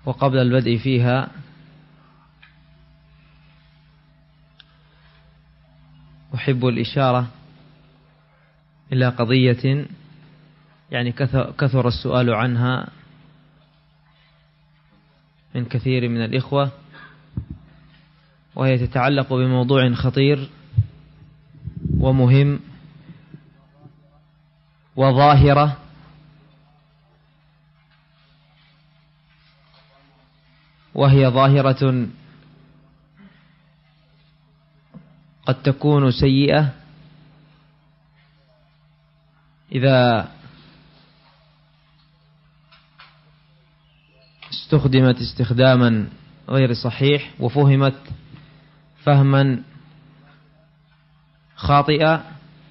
وقبل البدء فيها أحب الإشارة إلى قضية يعني كثر السؤال عنها من كثير من الإخوة، وهي تتعلق بموضوع خطير ومهم وظاهرة وهي ظاهرة قد تكون سيئة إذا استخدمت استخداما غير صحيح وفهمت فهما خاطئا،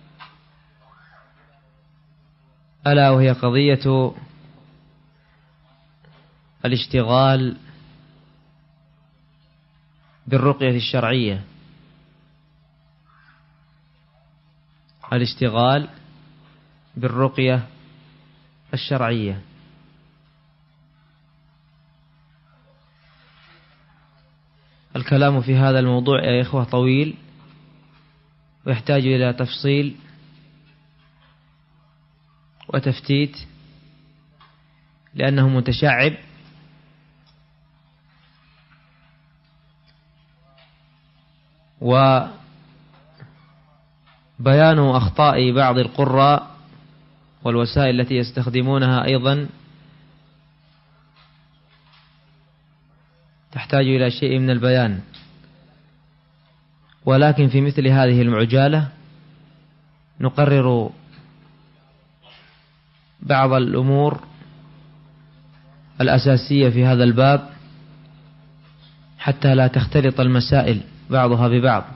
ألا وهي قضية الاشتغال بالرقية الشرعية. الاشتغال بالرقية الشرعية. الكلام في هذا الموضوع يا إخوة طويل ويحتاج إلى تفصيل وتفتيت، لأنه متشعب وبيان أخطاء بعض القراء والوسائل التي يستخدمونها أيضا تحتاج إلى شيء من البيان. ولكن في مثل هذه المعجالة نقرر بعض الأمور الأساسية في هذا الباب حتى لا تختلط المسائل بعضها ببعض.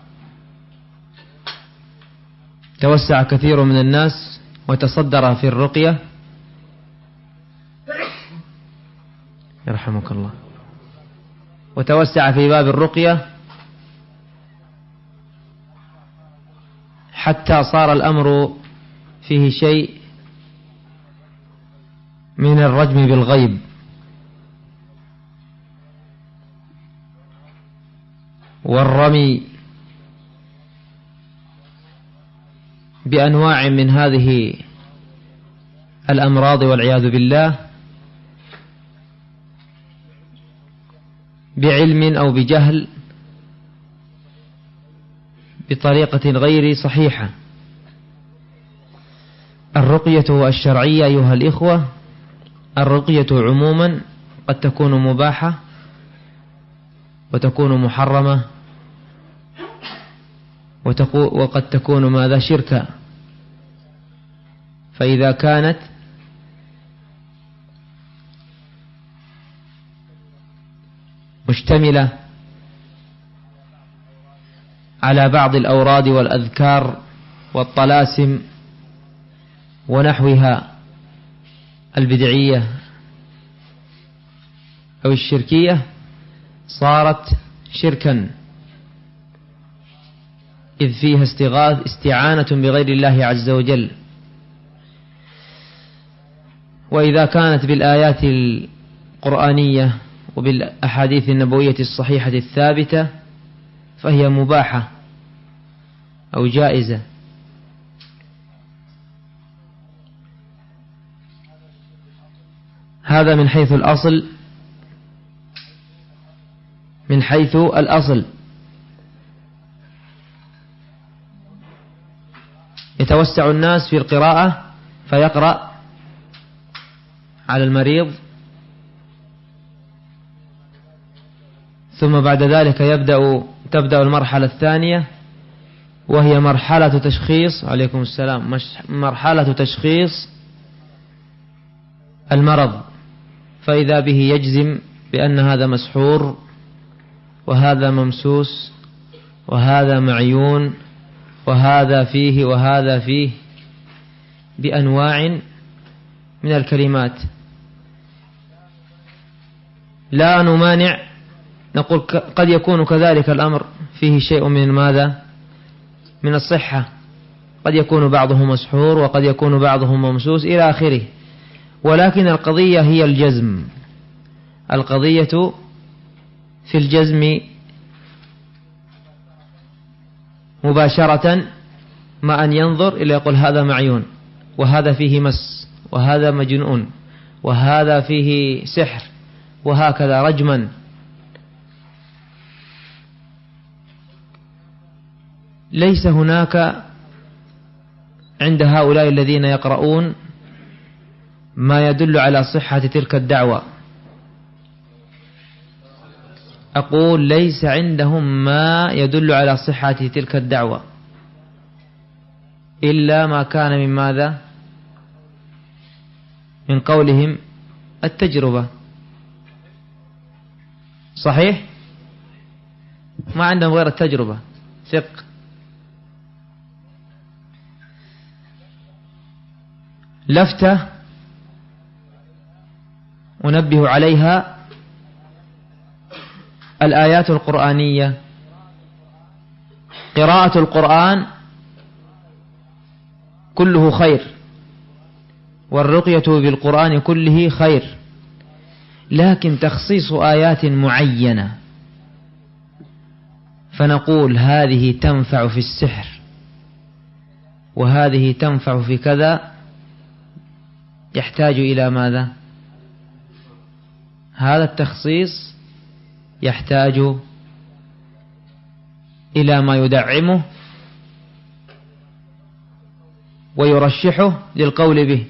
توسع كثير من الناس وتصدر في الرقية يرحمك الله، وتوسع في باب الرقية حتى صار الأمر فيه شيء من الرجم بالغيب والرمي بأنواع من هذه الأمراض والعياذ بالله بعلم أو بجهل بطريقة غير صحيحة. الرقية الشرعية أيها الإخوة، الرقية عموما قد تكون مباحة وتكون محرمة وقد تكون ماذا شركا. فإذا كانت مشتملة على بعض الأوراد والأذكار والطلاسم ونحوها البدعية أو الشركية صارت شركا، إذ فيها استعانة بغير الله عز وجل. وإذا كانت بالآيات القرآنية وبالأحاديث النبوية الصحيحة الثابتة فهي مباحة أو جائزة. هذا من حيث الأصل. من حيث الأصل يتوسع الناس في القراءة فيقرأ على المريض، ثم بعد ذلك تبدأ المرحلة الثانية وهي مرحلة تشخيص، عليكم السلام، مرحلة تشخيص المرض، فإذا به يجزم بأن هذا مسحور وهذا ممسوس وهذا معيون وهذا فيه وهذا فيه بأنواع من الكلمات. لا نمانع، نقول قد يكون كذلك الأمر فيه شيء من ماذا؟ من الصحة، قد يكون بعضه مسحور وقد يكون بعضه ممسوس إلى آخره. ولكن القضية هي الجزم. القضية في الجزم مباشرة، ما أن ينظر إلى يقول هذا معيون، وهذا فيه مس، وهذا مجنون، وهذا فيه سحر، وهكذا رجما. ليس هناك عند هؤلاء الذين يقرؤون ما يدل على صحة تلك الدعوة. أقول ليس عندهم ما يدل على صحة تلك الدعوة إلا ما كان من ماذا؟ من قولهم التجربة. صحيح؟ ما عندهم غير التجربة. ثق. لفتة أنبه عليها: الآيات القرآنية، قراءة القرآن كله خير، والرقية بالقرآن كله خير، لكن تخصيص آيات معينة فنقول هذه تنفع في السحر وهذه تنفع في كذا، يحتاج إلى ماذا؟ هذا التخصيص يحتاج إلى ما يدعمه ويرشحه للقول به.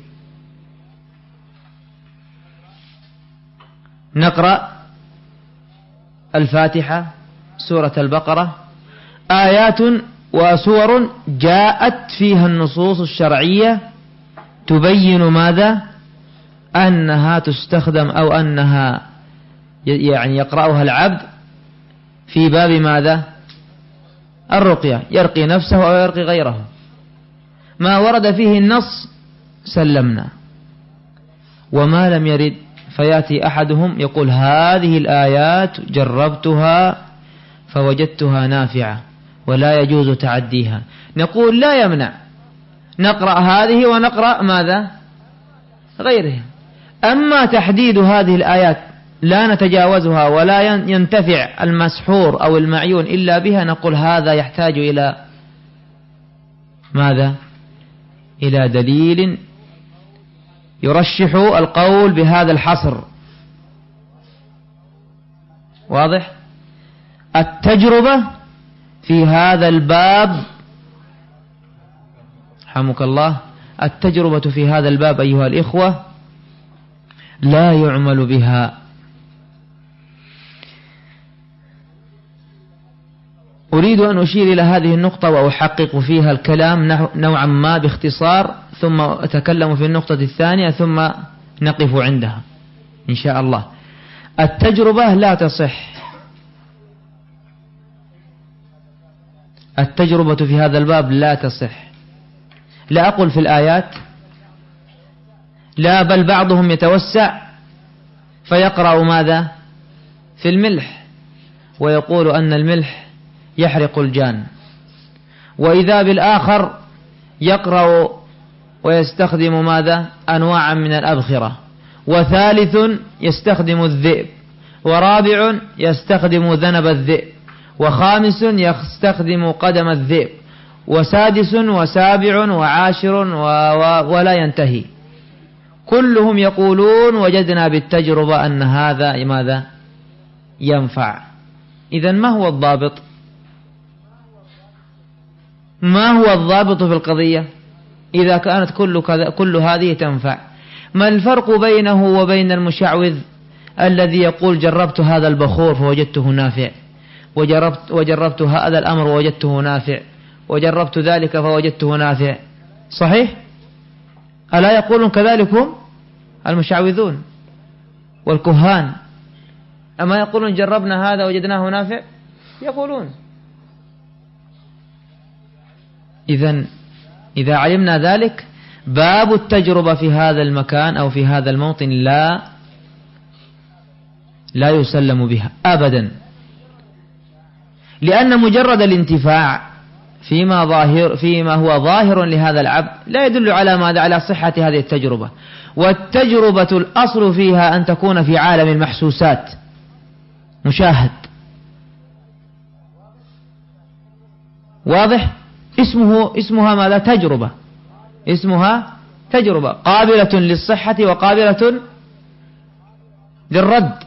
نقرأ الفاتحة، سورة البقرة، آيات وسور جاءت فيها النصوص الشرعية تبين ماذا؟ أنها تستخدم أو أنها يعني يقرأها العبد في باب ماذا؟ الرقية، يرقي نفسه أو يرقي غيره. ما ورد فيه النص سلمنا، وما لم يرد فيأتي أحدهم يقول هذه الآيات جربتها فوجدتها نافعة ولا يجوز تعديها، نقول لا يمنع، نقرأ هذه ونقرأ ماذا؟ غيرها. أما تحديد هذه الآيات لا نتجاوزها ولا ينتفع المسحور أو المعيون إلا بها، نقول هذا يحتاج إلى ماذا؟ إلى دليل يرشح القول بهذا الحصر. واضح؟ التجربة في هذا الباب، رحمك الله، التجربة في هذا الباب أيها الإخوة لا يعمل بها. أريد أن أشير إلى هذه النقطة وأحقق فيها الكلام نوعا ما باختصار، ثم أتكلم في النقطة الثانية، ثم نقف عندها إن شاء الله. التجربة لا تصح، التجربة في هذا الباب لا تصح، لا أقول في الآيات، لا، بل بعضهم يتوسع فيقرأ ماذا؟ في الملح، ويقول أن الملح يحرق الجان، وإذا بالآخر يقرأ ويستخدم ماذا؟ أنواعا من الأبخرة، وثالث يستخدم الذئب، ورابع يستخدم ذنب الذئب، وخامس يستخدم قدم الذئب، وسادس وسابع وعاشر ولا ينتهي. كلهم يقولون وجدنا بالتجربة أن هذا ماذا؟ ينفع. إذن ما هو الضابط؟ ما هو الضابط في القضية إذا كانت كل هذه تنفع؟ ما الفرق بينه وبين المشعوذ الذي يقول جربت هذا البخور فوجدته نافع، وجربت هذا الأمر ووجدته نافع، وجربت ذلك فوجدته نافع؟ صحيح؟ ألا يقولون كذلك هم المشعوذون والكهان؟ أما يقولون جربنا هذا وجدناه نافع؟ يقولون. إذا علمنا ذلك، باب التجربة في هذا المكان أو في هذا الموطن لا يسلم بها أبدا، لأن مجرد الانتفاع فيما هو ظاهر لهذا العبد لا يدل على ماذا؟ على صحة هذه التجربة. والتجربة الأصل فيها أن تكون في عالم المحسوسات، مشاهد، واضح؟ اسمها ماذا؟ تجربة. اسمها تجربة قابلة للصحة وقابلة للرد.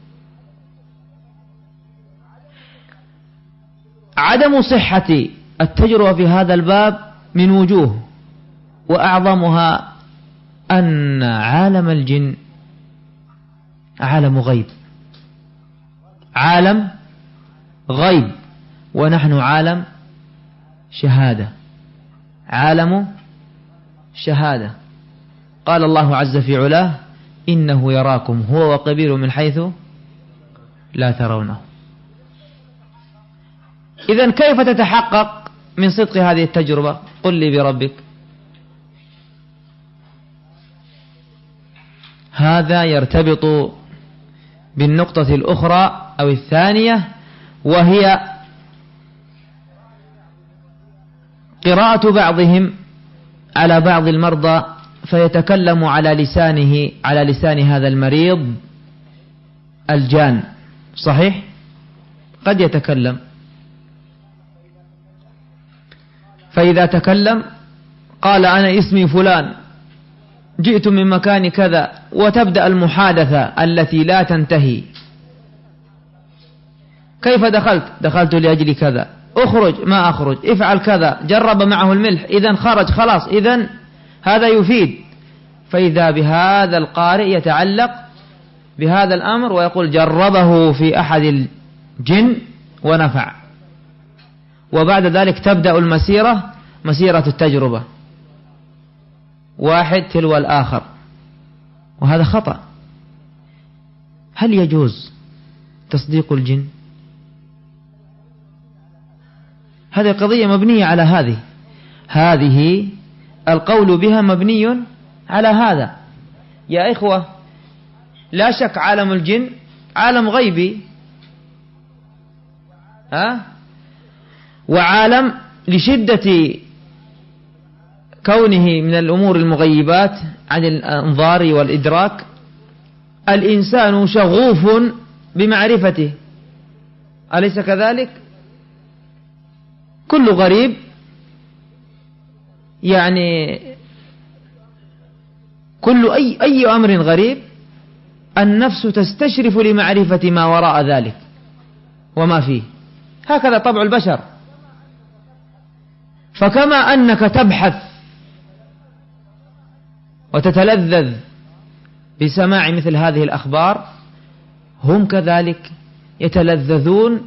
عدم صحة التجربة في هذا الباب من وجوه، وأعظمها أن عالم الجن عالم غيب، عالم غيب، ونحن عالم شهادة، عالم شهادة. قال الله عز في علاه: إنه يراكم هو وقبيله من حيث لا ترونه. إذن كيف تتحقق من صدق هذه التجربة؟ قل لي بربك. هذا يرتبط بالنقطة الأخرى أو الثانية، وهي قراءة بعضهم على بعض المرضى فيتكلم على لسان هذا المريض الجان. صحيح؟ قد يتكلم، فإذا تكلم قال: أنا اسمي فلان، جئت من مكان كذا، وتبدأ المحادثة التي لا تنتهي. كيف دخلت لأجل كذا، اخرج، ما اخرج، افعل كذا، جرب معه الملح، إذن خرج، خلاص، إذن هذا يفيد. فإذا بهذا القارئ يتعلق بهذا الأمر ويقول: جربه في أحد الجن ونفع. وبعد ذلك تبدأ المسيرة، مسيرة التجربة، واحد تلو الآخر، وهذا خطأ. هل يجوز تصديق الجن؟ هذه قضية مبنية على هذه القول بها مبني على هذا. يا إخوة، لا شك عالم الجن عالم غيبي، وعالم لشدة كونه من الأمور المغيبات عن الأنظار والإدراك، الإنسان شغوف بمعرفته، أليس كذلك؟ كل غريب، يعني كل أي أمر غريب النفس تستشرف لمعرفة ما وراء ذلك وما فيه. هكذا طبع البشر. فكما أنك تبحث وتتلذذ بسماع مثل هذه الأخبار، هم كذلك يتلذذون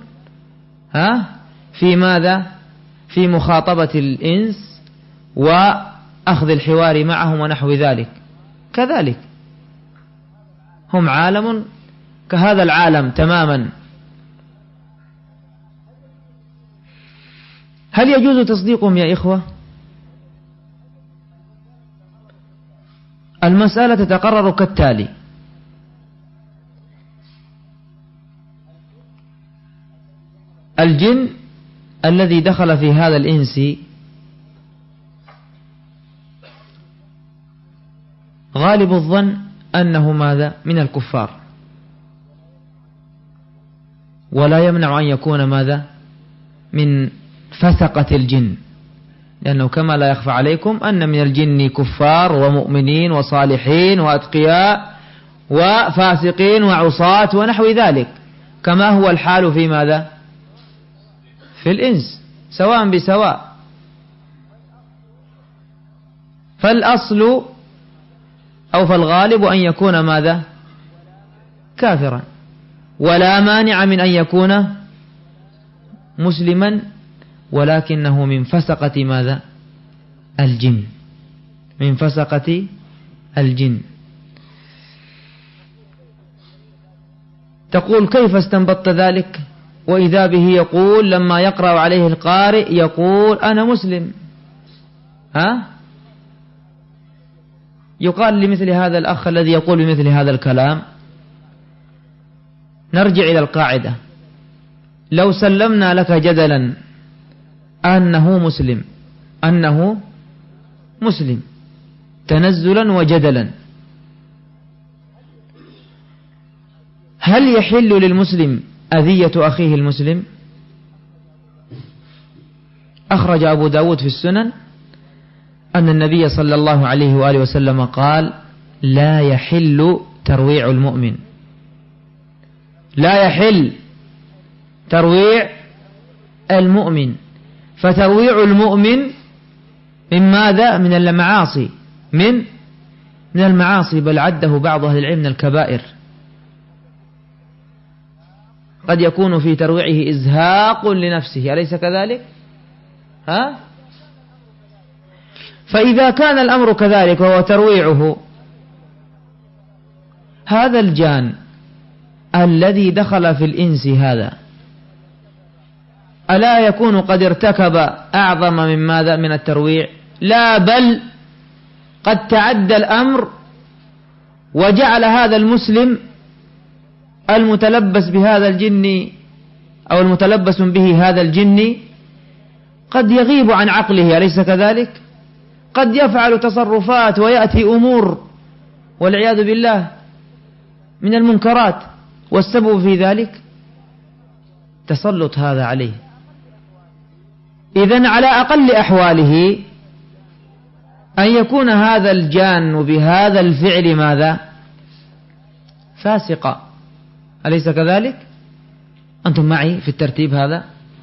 في ماذا؟ في مخاطبة الإنس وأخذ الحوار معهم ونحو ذلك. كذلك هم عالم كهذا العالم تماما. هل يجوز تصديقهم يا إخوة؟ المسألة تتقرر كالتالي: الجن الذي دخل في هذا الإنس غالب الظن أنه ماذا؟ من الكفار، ولا يمنع أن يكون ماذا؟ من فسقة الجن، لأنه كما لا يخفى عليكم أن من الجن كفار ومؤمنين وصالحين وأتقياء وفاسقين وعصاة ونحو ذلك، كما هو الحال في ماذا؟ في الإنس، سواء بسواء. فالأصل أو فالغالب أن يكون ماذا؟ كافرا، ولا مانع من أن يكون مسلما، ولكنه من فسقة ماذا؟ الجن، من فسقة الجن. تقول: كيف استنبطت ذلك؟ وإذا به يقول لما يقرأ عليه القارئ يقول: أنا مسلم. يقال لمثل هذا الأخ الذي يقول بمثل هذا الكلام: نرجع إلى القاعدة، لو سلمنا لك جدلا أنه مسلم تنزلا وجدلا. هل يحل للمسلم أذية أخيه المسلم؟ أخرج أبو داود في السنن أن النبي صلى الله عليه وآله وسلم قال: لا يحل ترويع المؤمن. لا يحل ترويع المؤمن. فترويع المؤمن من ماذا؟ من المعاصي، من المعاصي، بل عده بعض أهل العلم من الكبائر. قد يكون في ترويعه إزهاق لنفسه، أليس كذلك؟ فإذا كان الأمر كذلك وهو ترويعه، هذا الجان الذي دخل في الإنس هذا ألا يكون قد ارتكب أعظم من ماذا؟ من الترويع؟ لا، بل قد تعدى الأمر وجعل هذا المسلم المتلبس بهذا الجن أو المتلبس به هذا الجن قد يغيب عن عقله، أليس كذلك؟ قد يفعل تصرفات ويأتي أمور والعياذ بالله من المنكرات، والسبب في ذلك تسلط هذا عليه. إذن على أقل أحواله أن يكون هذا الجان بهذا الفعل ماذا؟ فاسقا، أليس كذلك؟ أنتم معي في الترتيب هذا؟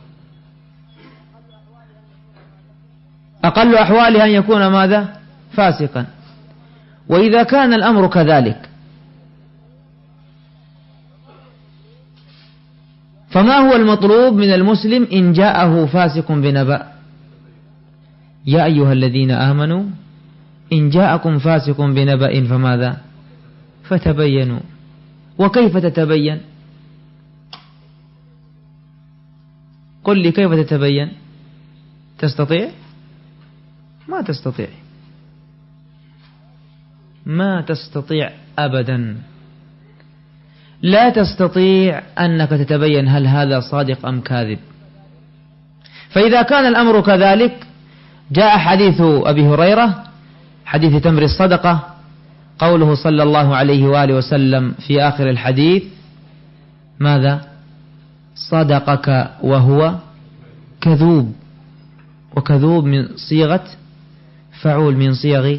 أقل أحواله أن يكون ماذا؟ فاسقا. وإذا كان الأمر كذلك، فما هو المطلوب من المسلم إن جاءه فاسق بنبأ؟ يا أيها الذين آمنوا إن جاءكم فاسق بنبأ فماذا؟ فتبينوا. وكيف تتبين؟ قل لي كيف تتبين؟ تستطيع؟ ما تستطيع، ما تستطيع أبدا. لا تستطيع أنك تتبين هل هذا صادق أم كاذب. فإذا كان الأمر كذلك، جاء حديث أبي هريرة، حديث تمر الصدقة، قوله صلى الله عليه وآله وسلم في آخر الحديث ماذا؟ صدقك وهو كذوب. وكذوب من صيغة فعول، من صيغ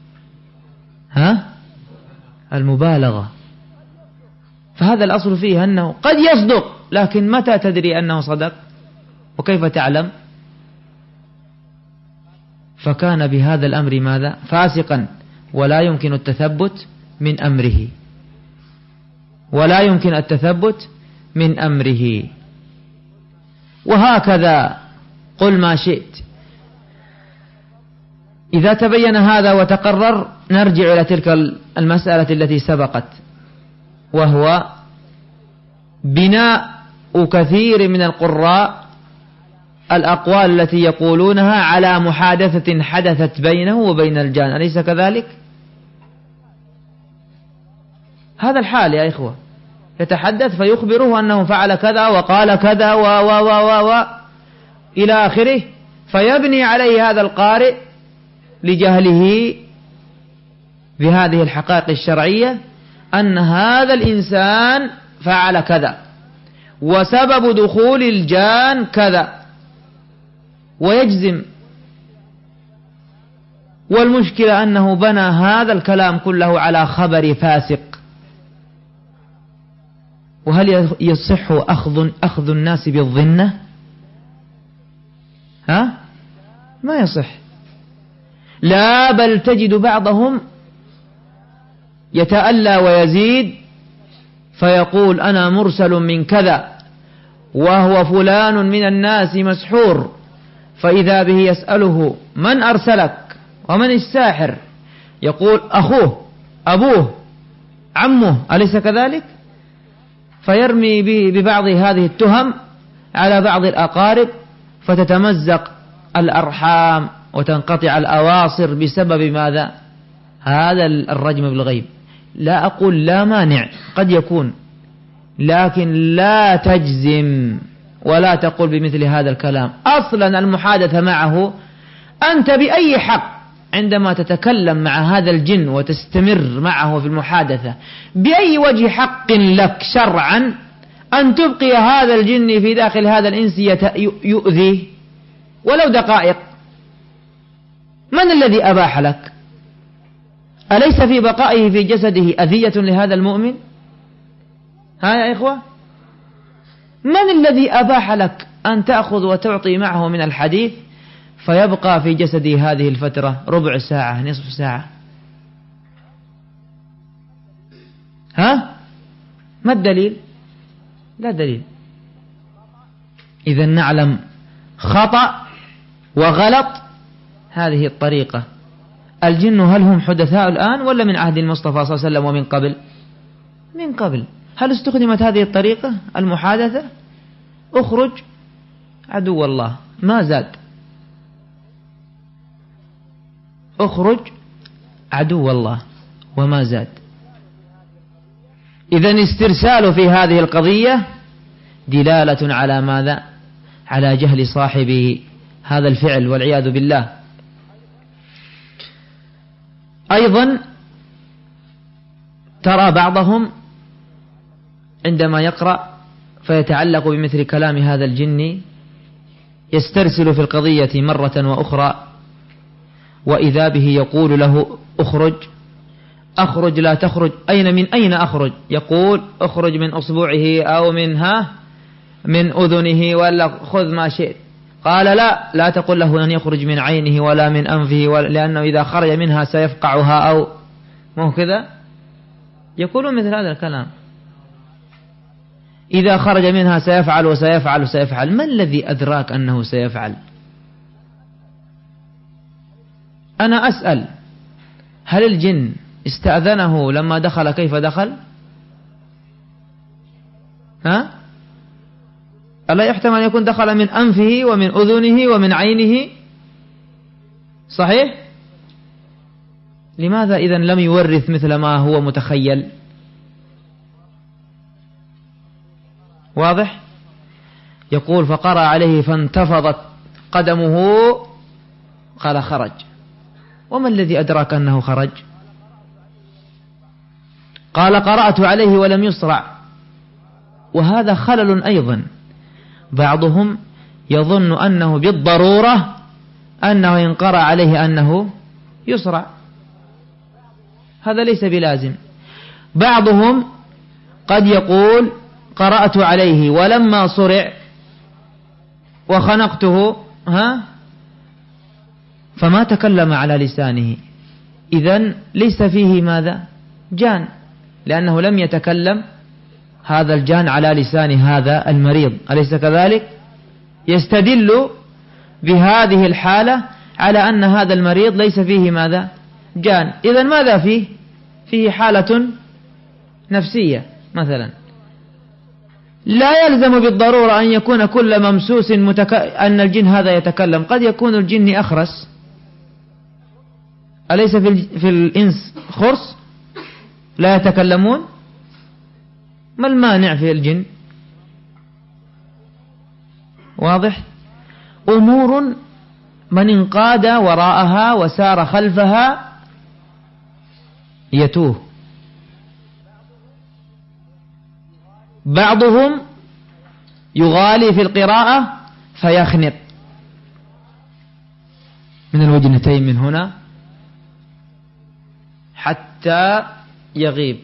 المبالغة. فهذا الأصل فيه أنه قد يصدق، لكن متى تدري أنه صدق؟ وكيف تعلم؟ فكان بهذا الأمر ماذا؟ فاسقا، ولا يمكن التثبت من أمره، ولا يمكن التثبت من أمره. وهكذا قل ما شئت. إذا تبين هذا وتقرر، نرجع إلى تلك المسألة التي سبقت، وهو بناء كثير من القراء الأقوال التي يقولونها على محادثة حدثت بينه وبين الجان، أليس كذلك؟ هذا الحال يا إخوة، يتحدث فيخبره أنه فعل كذا وقال كذا و إلى آخره، فيبني عليه هذا القارئ لجهله بهذه الحقائق الشرعية أن هذا الإنسان فعل كذا وسبب دخول الجان كذا، ويجزم. والمشكلة أنه بنى هذا الكلام كله على خبر فاسق. وهل يصح أخذ الناس بالظنة؟ ما يصح. لا، بل تجد بعضهم يتألى ويزيد فيقول أنا مرسل من كذا، وهو فلان من الناس مسحور، فإذا به يسأله من أرسلك ومن الساحر؟ يقول أخوه، أبوه، عمه، أليس كذلك؟ فيرمي ببعض هذه التهم على بعض الأقارب، فتتمزق الأرحام وتنقطع الأواصر بسبب ماذا؟ هذا الرجم بالغيب. لا أقول لا مانع، قد يكون، لكن لا تجزم ولا تقول بمثل هذا الكلام. أصلا المحادثة معه أنت بأي حق عندما تتكلم مع هذا الجن وتستمر معه في المحادثة، بأي وجه حق لك شرعا أن تبقي هذا الجن في داخل هذا الإنس يؤذيه ولو دقائق؟ من الذي أباح لك؟ أليس في بقائه في جسده أذية لهذا المؤمن؟ ها يا إخوة، من الذي أباح لك أن تأخذ وتعطي معه من الحديث فيبقى في جسده هذه الفترة ربع ساعة نصف ساعة؟ ها؟ ما الدليل؟ لا دليل. إذا نعلم خطأ وغلط هذه الطريقة. الجن هل هم حدثاء الآن ولا من عهد المصطفى صلى الله عليه وسلم ومن قبل؟ من قبل. هل استخدمت هذه الطريقة المحادثة؟ اخرج عدو الله، ما زاد. اخرج عدو الله وما زاد. إذن استرسال في هذه القضية دلالة على ماذا؟ على جهل صاحبه هذا الفعل والعياذ بالله. أيضا ترى بعضهم عندما يقرأ فيتعلق بمثل كلام هذا الجن يسترسل في القضية مرة وأخرى، وإذا به يقول له اخرج، أخرج لا تخرج، من أين أخرج؟ يقول اخرج من أصبعه أو من أذنه ولا خذ ما شئت. قال لا تقل له أن يخرج من عينه ولا من أنفه لأنه إذا خرج منها سيفقعها أو مو كذا. يقولون مثل هذا الكلام، إذا خرج منها سيفعل وسيفعل وسيفعل. ما الذي أدراك أنه سيفعل؟ أنا أسأل، هل الجن استأذنه لما دخل كيف دخل؟ ألا يحتمل أن يكون دخل من أنفه ومن أذنه ومن عينه؟ صحيح؟ لماذا إذن لم يورث مثل ما هو متخيل؟ واضح؟ يقول فقرأ عليه فانتفضت قدمه، قال خرج. وما الذي أدراك أنه خرج؟ قال قرأت عليه ولم يصرع. وهذا خلل أيضا. بعضهم يظن أنه بالضرورة أنه إن قرأ عليه أنه يصرع، هذا ليس بلازم. بعضهم قد يقول قرأت عليه ولما صرع وخنقته فما تكلم على لسانه، إذن ليس فيه ماذا؟ جان، لأنه لم يتكلم هذا الجان على لسان هذا المريض، أليس كذلك؟ يستدل بهذه الحالة على أن هذا المريض ليس فيه ماذا؟ جان. إذن ماذا فيه؟ فيه حالة نفسية مثلا. لا يلزم بالضرورة أن يكون كل ممسوس أن الجن هذا يتكلم. قد يكون الجن أخرس، أليس في الإنس خرس لا يتكلمون؟ ما المانع في الجن؟ واضح؟ أمور من انقاد وراءها وسار خلفها يتوه. بعضهم يغالي في القراءة فيخنق من الوجنتين من هنا حتى يغيب،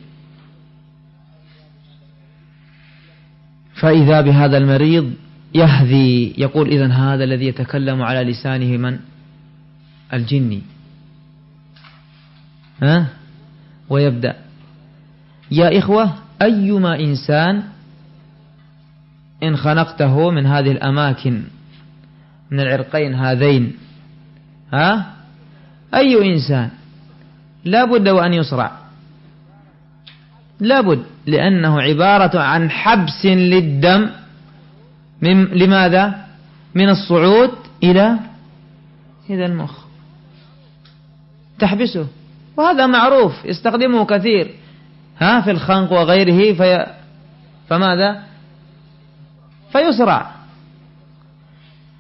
فإذا بهذا المريض يهذي، يقول إذن هذا الذي يتكلم على لسانه من؟ الجني. ويبدأ. يا إخوة، أيما إنسان إن خنقته من هذه الأماكن من العرقين هذين، أي إنسان لا بد وأن يصرع، لا بد، لأنه عبارة عن حبس للدم لماذا؟ من الصعود إلى المخ، تحبسه. وهذا معروف يستخدمه كثير في الخنق وغيره، فماذا؟ فيسرع.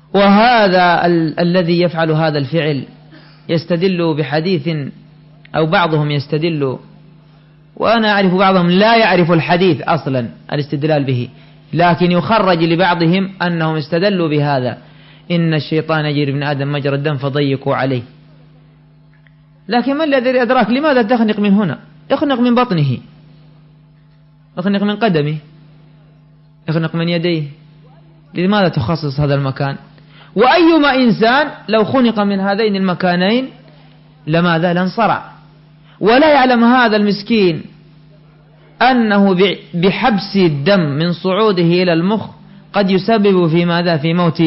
وهذا الذي يفعل هذا الفعل يستدل بحديث، أو بعضهم يستدل، وأنا أعرف بعضهم لا يعرف الحديث أصلا الاستدلال به، لكن يخرج لبعضهم أنهم استدلوا بهذا: إن الشيطان يجري ابن آدم مجرى الدم فضيقوا عليه. لكن ما الذي أدراك؟ لماذا تخنق من هنا؟ اخنق من بطنه، اخنق من قدمه، اخنق من يديه. لماذا تخصص هذا المكان؟ وأيما إنسان لو خنق من هذين المكانين لماذا لانصرع. ولا يعلم هذا المسكين أنه بحبس الدم من صعوده إلى المخ قد يسبب في ماذا؟ في موت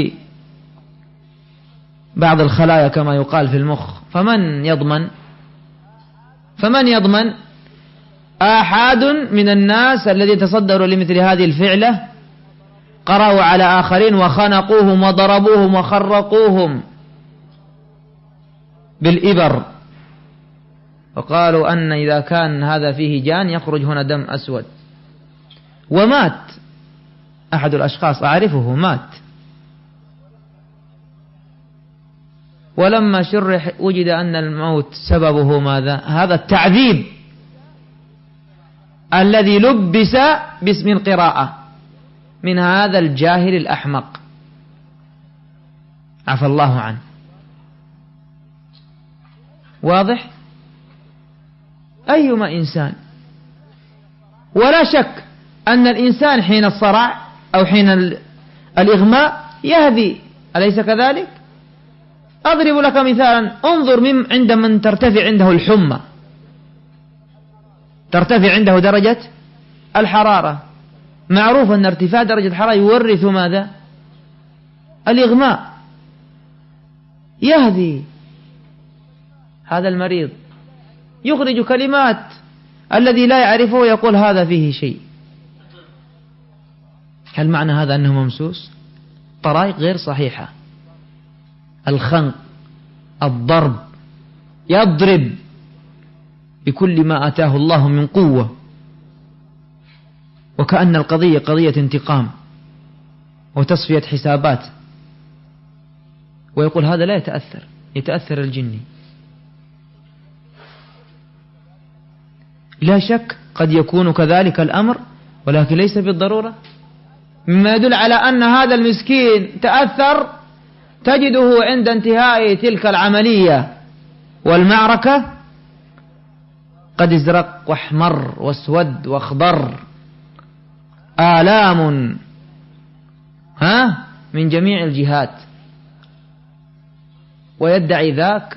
بعض الخلايا كما يقال في المخ. فمن يضمن؟ آحاد من الناس الذين تصدروا لمثل هذه الفعلة قرأوا على آخرين وخنقوهم وضربوهم وخرقوهم بالإبر، وقالوا أن إذا كان هذا فيه جان يخرج هنا دم أسود. ومات أحد الأشخاص أعرفه، مات. ولما شرح وجد أن الموت سببه ماذا؟ هذا التعذيب الذي لبس باسم القراءة من هذا الجاهل الأحمق، عفى الله عنه. واضح؟ أيما إنسان. ولا شك أن الإنسان حين الصرع أو حين الإغماء يهذي، أليس كذلك؟ أضرب لك مثالا، انظر عند من ترتفع عنده الحمى، ترتفع عنده درجة الحرارة، معروف أن ارتفاع درجة الحرارة يورث ماذا؟ الإغماء. يهذي هذا المريض، يخرج كلمات الذي لا يعرفه يقول هذا فيه شيء. هل معنى هذا أنه ممسوس؟ طرائق غير صحيحة. الخنق، الضرب، يضرب بكل ما أتاه الله من قوة، وكأن القضية قضية انتقام وتصفية حسابات، ويقول هذا لا يتأثر الجني. لا شك قد يكون كذلك الأمر، ولكن ليس بالضرورة. مما يدل على أن هذا المسكين تأثر تجده عند انتهاء تلك العملية والمعركة قد ازرق واحمر واسود واخضر، آلام من جميع الجهات، ويدعي ذاك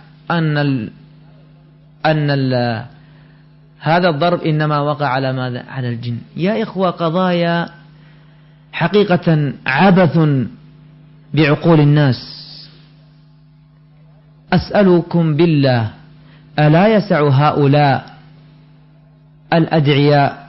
أن هذا الضرب إنما وقع على ماذا؟ على الجن. يا إخوة، قضايا حقيقة عبث بعقول الناس. أسألكم بالله، ألا يسع هؤلاء الأدعياء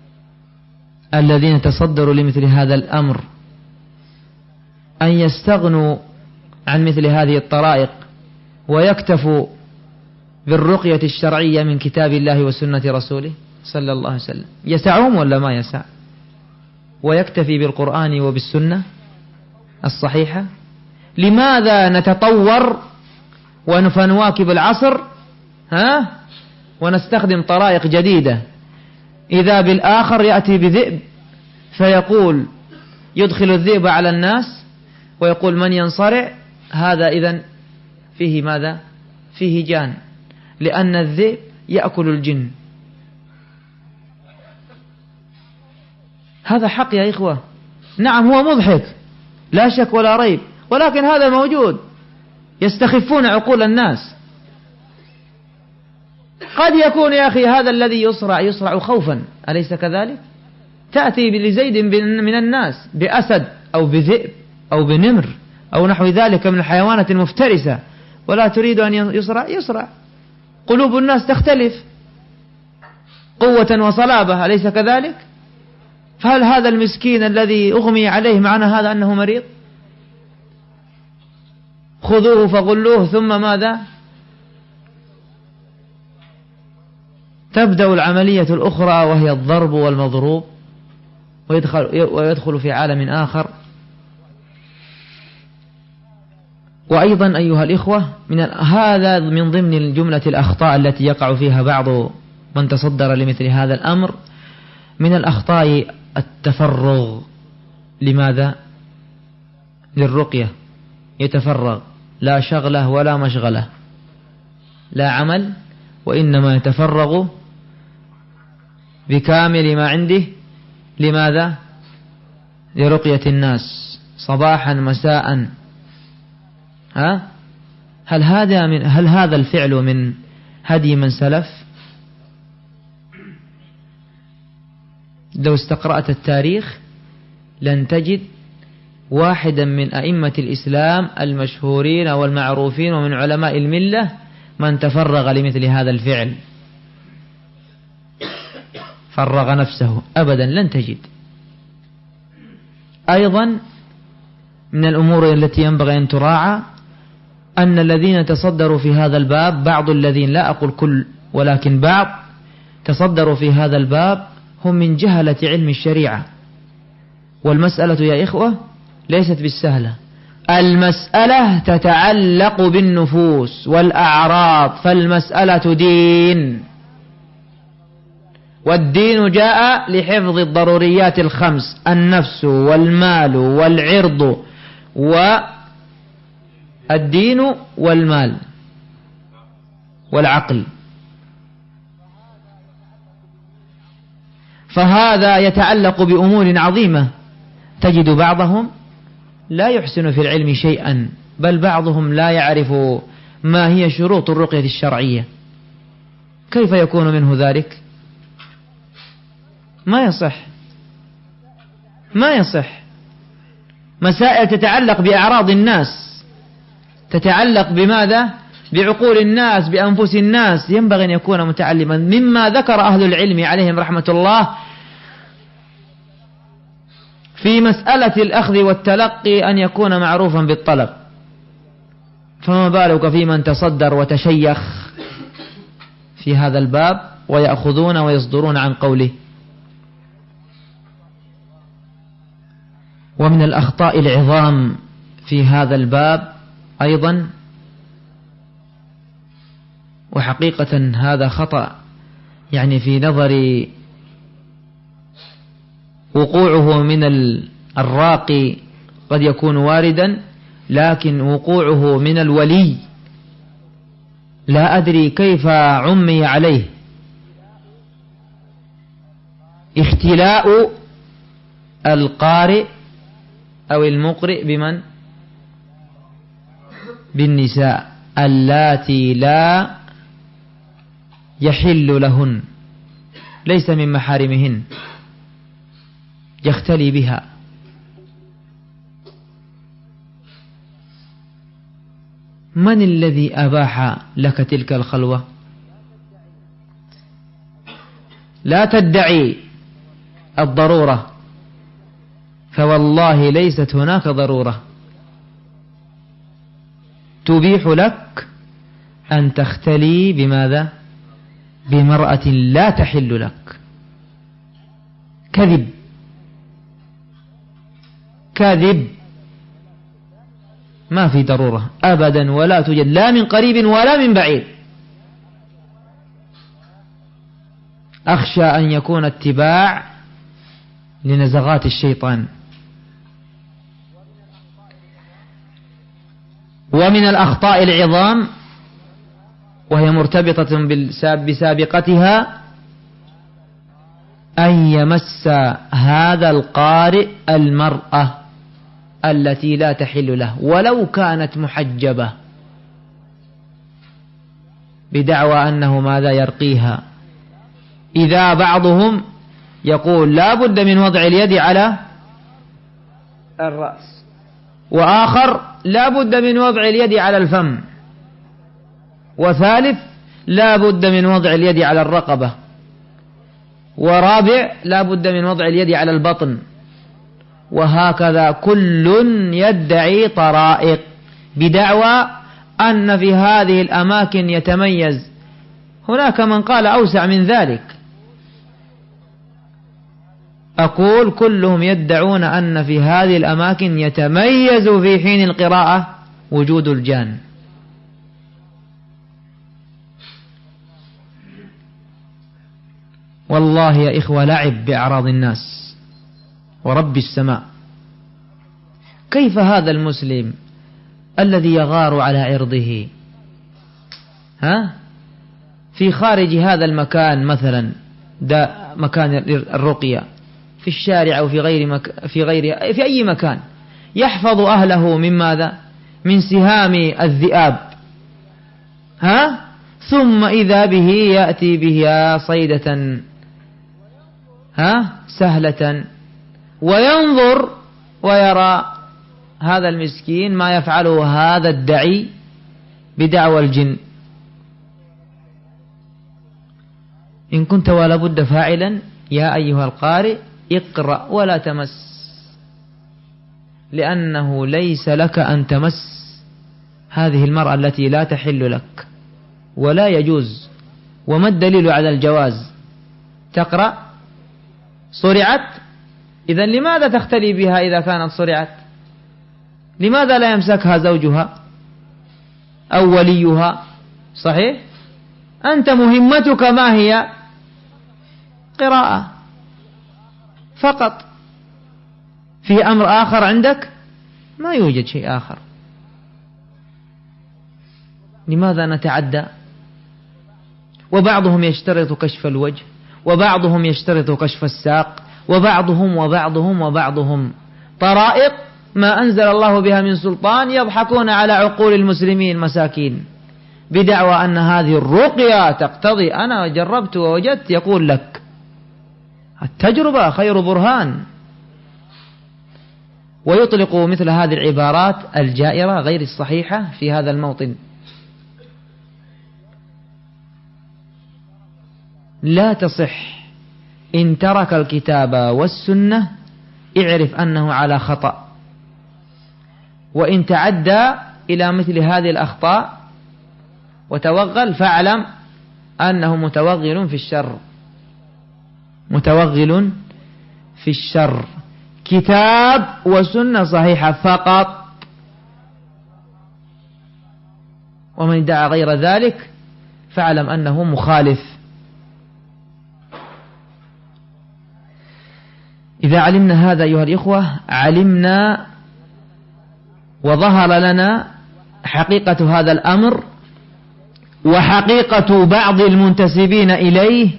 الذين تصدروا لمثل هذا الأمر أن يستغنوا عن مثل هذه الطرائق ويكتفوا بالرقية الشرعية من كتاب الله وسنة رسوله صلى الله عليه وسلم؟ يسعهم ولا ما يسع؟ ويكتفي بالقرآن وبالسنة الصحيحة؟ لماذا نتطور ونواكب العصر ونستخدم طرائق جديدة؟ إذا بالآخر يأتي بذئب فيقول يدخل الذئب على الناس ويقول من ينصرع هذا إذن فيه ماذا؟ فيه جان، لأن الذئب يأكل الجن. هذا حق يا إخوة. نعم هو مضحك لا شك ولا ريب، ولكن هذا موجود. يستخفون عقول الناس. قد يكون يا أخي هذا الذي يصرع خوفا، أليس كذلك؟ تأتي لزيد من الناس بأسد أو بذئب أو بنمر أو نحو ذلك من الحيوانات المفترسة، ولا تريد أن يصرع. قلوب الناس تختلف قوة وصلابة، أليس كذلك؟ فهل هذا المسكين الذي أغمي عليه معنى هذا أنه مريض؟ خذوه فغلوه، ثم ماذا؟ تبدأ العملية الأخرى وهي الضرب والمضروب، ويدخل في عالم آخر وأيضا أيها الإخوة هذا من ضمن الجملة الأخطاء التي يقع فيها بعض من تصدر لمثل هذا الأمر. من الأخطاء التفرغ. لماذا؟ للرقية، يتفرغ، لا شغله ولا مشغله، لا عمل، وإنما يتفرغ بكامل ما عنده. لماذا؟ لرقية الناس صباحا مساء. هل هذا الفعل من هدي من سلف؟ لو استقرأت التاريخ لن تجد واحدا من أئمة الإسلام المشهورين والمعروفين ومن علماء الملة من تفرغ لمثل هذا الفعل، فرغ نفسه، أبدا لن تجد. أيضا من الأمور التي ينبغي أن تراعى أن الذين تصدروا في هذا الباب، بعض الذين، لا أقول كل ولكن بعض، تصدروا في هذا الباب هم من جهلة علم الشريعة. والمسألة يا إخوة ليست بالسهلة، المسألة تتعلق بالنفوس والأعراض، فالمسألة دين، والدين جاء لحفظ الضروريات الخمس: النفس والمال والعرض، والدين والمال والعقل. فهذا يتعلق بأمور عظيمة. تجد بعضهم لا يحسن في العلم شيئا، بل بعضهم لا يعرف ما هي شروط الرقية الشرعية. كيف يكون منه ذلك؟ ما يصح. مسائل تتعلق بأعراض الناس، تتعلق بماذا؟ بعقول الناس، بأنفس الناس، ينبغي أن يكون متعلما. مما ذكر أهل العلم عليهم رحمة الله في مسألة الأخذ والتلقي أن يكون معروفا بالطلب، فما بالك في من تصدر وتشيخ في هذا الباب ويأخذون ويصدرون عن قوله. ومن الأخطاء العظام في هذا الباب أيضا، وحقيقة هذا خطأ يعني في نظري وقوعه من الراقي قد يكون واردا، لكن وقوعه من الولي لا أدري كيف عمي عليه. اختلاء القارئ أو المقرئ بمن؟ بالنساء اللاتي لا يحل لهن، ليس من محارمهن، يختلي بها. من الذي أباح لك تلك الخلوة؟ لا تدعي الضرورة، فوالله ليست هناك ضرورة تبيح لك أن تختلي بماذا؟ بمرأة لا تحل لك. كذب، ما في ضرورة أبدا، ولا توجد لا من قريب ولا من بعيد. أخشى أن يكون اتباع لنزغات الشيطان. ومن الأخطاء العظام وهي مرتبطة بسابقتها أن يمس هذا القارئ المرأة التي لا تحل له ولو كانت محجبة، بدعوى أنه ماذا يرقيها. إذا بعضهم يقول لا بد من وضع اليد على الرأس، وآخر لا بد من وضع اليد على الفم، وثالث لا بد من وضع اليد على الرقبة، ورابع لا بد من وضع اليد على البطن، وهكذا كل يدعي طرائق بدعوى أن في هذه الأماكن يتميز. هناك من قال أوسع من ذلك، أقول كلهم يدعون أن في هذه الأماكن يتميز في حين القراءة وجود الجان. والله يا إخوة لعب بأعراض الناس ورب السماء. كيف هذا المسلم الذي يغار على عرضه في خارج هذا المكان مثلا، مكان الرقية، في الشارع أو في أي مكان، يحفظ أهله من ماذا؟ من سهام الذئاب، ثم إذا به يأتي بها صيدة سهلة، وينظر ويرى هذا المسكين ما يفعله هذا الدعي بدعوى الجن. إن كنت ولا بد فاعلا يا أيها القارئ اقرأ ولا تمس، لأنه ليس لك أن تمس هذه المرأة التي لا تحل لك ولا يجوز. وما الدليل على الجواز؟ تقرأ صرعت، إذن لماذا تختلي بها إذا كانت صرعت؟ لماذا لا يمسكها زوجها أو وليها؟ صحيح؟ أنت مهمتك ما هي؟ قراءة فقط. في أمر آخر عندك؟ ما يوجد شيء آخر. لماذا نتعدى؟ وبعضهم يشترط كشف الوجه، وبعضهم يشترط كشف الساق، وبعضهم طرائق ما أنزل الله بها من سلطان، يضحكون على عقول المسلمين مساكين بدعوى أن هذه الرقية تقتضي. أنا جربت ووجدت، يقول لك التجربة خير برهان، ويطلق مثل هذه العبارات الجائرة غير الصحيحة في هذا الموطن. لا تصح. إن ترك الكتاب والسنة اعرف أنه على خطأ، وإن تعدى إلى مثل هذه الأخطاء وتوغل فاعلم أنه متوغل في الشر. كتاب وسنة صحيحة فقط، ومن ادعى غير ذلك فاعلم أنه مخالف. إذا علمنا هذا أيها الإخوة علمنا وظهر لنا حقيقة هذا الأمر وحقيقة بعض المنتسبين إليه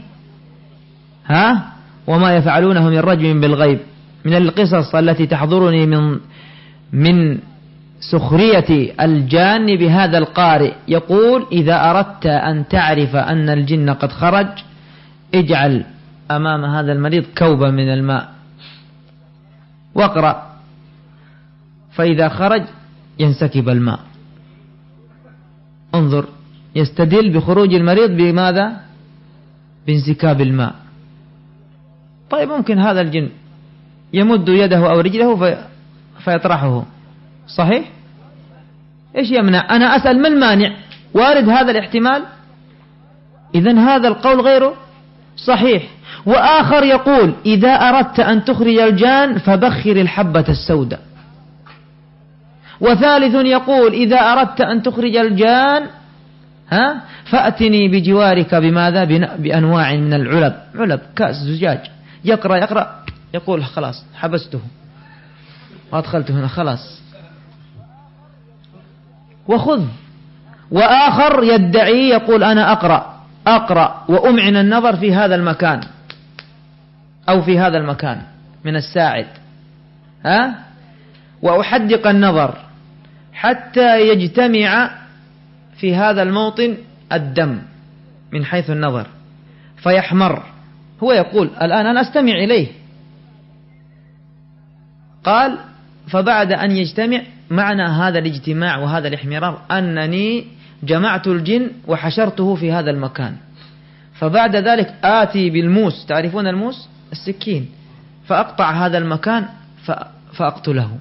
وما يفعلونه من رجم بالغيب. من القصص التي تحضرني من سخرية الجان بهذا القارئ، يقول: إذا أردت أن تعرف أن الجن قد خرج اجعل أمام هذا المريض كوبا من الماء واقرأ، فإذا خرج ينسكب الماء. انظر، يستدل بخروج المريض بماذا؟ بانسكاب الماء. طيب ممكن هذا الجن يمد يده أو رجله فيطرحه، صحيح؟ إيش يمنع؟ أنا أسأل ما المانع؟ وارد هذا الاحتمال. إذن هذا القول غيره صحيح. وآخر يقول: إذا أردت أن تخرج الجان فبخر الحبة السوداء. وثالث يقول: إذا أردت أن تخرج الجان فأتني بجوارك بماذا؟ بأنواع من العلب، علب كأس زجاج. يقرأ يقول: خلاص حبسته وأدخلته هنا خلاص وخذ. وآخر يدعي يقول: أنا أقرأ وأمعن النظر في هذا المكان أو في هذا المكان من الساعد، وأحدق النظر حتى يجتمع في هذا الموطن الدم من حيث النظر فيحمر. هو يقول: الآن أنا أستمع إليه. قال: فبعد أن يجتمع، معنى هذا الاجتماع وهذا الاحمرار أنني جمعت الجن وحشرته في هذا المكان، فبعد ذلك آتي بالموس، تعرفون الموس؟ السكين، فأقطع هذا المكان فأقتله.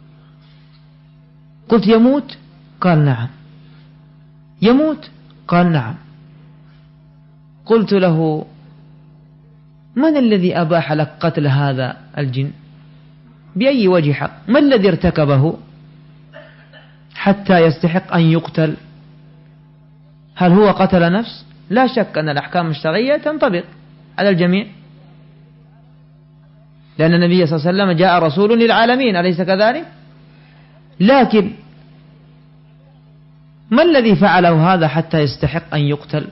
قلت: يموت؟ قال: نعم. يموت؟ قال: نعم. قلت له: من الذي أباح لك قتل هذا الجن؟ بأي وجه حق؟ ما الذي ارتكبه حتى يستحق أن يقتل. هل هو قتل نفس؟ لا شك أن الأحكام الشرعية تنطبق على الجميع، لأن النبي صلى الله عليه وسلم جاء رسول للعالمين، أليس كذلك؟ لكن ما الذي فعله هذا حتى يستحق أن يقتل؟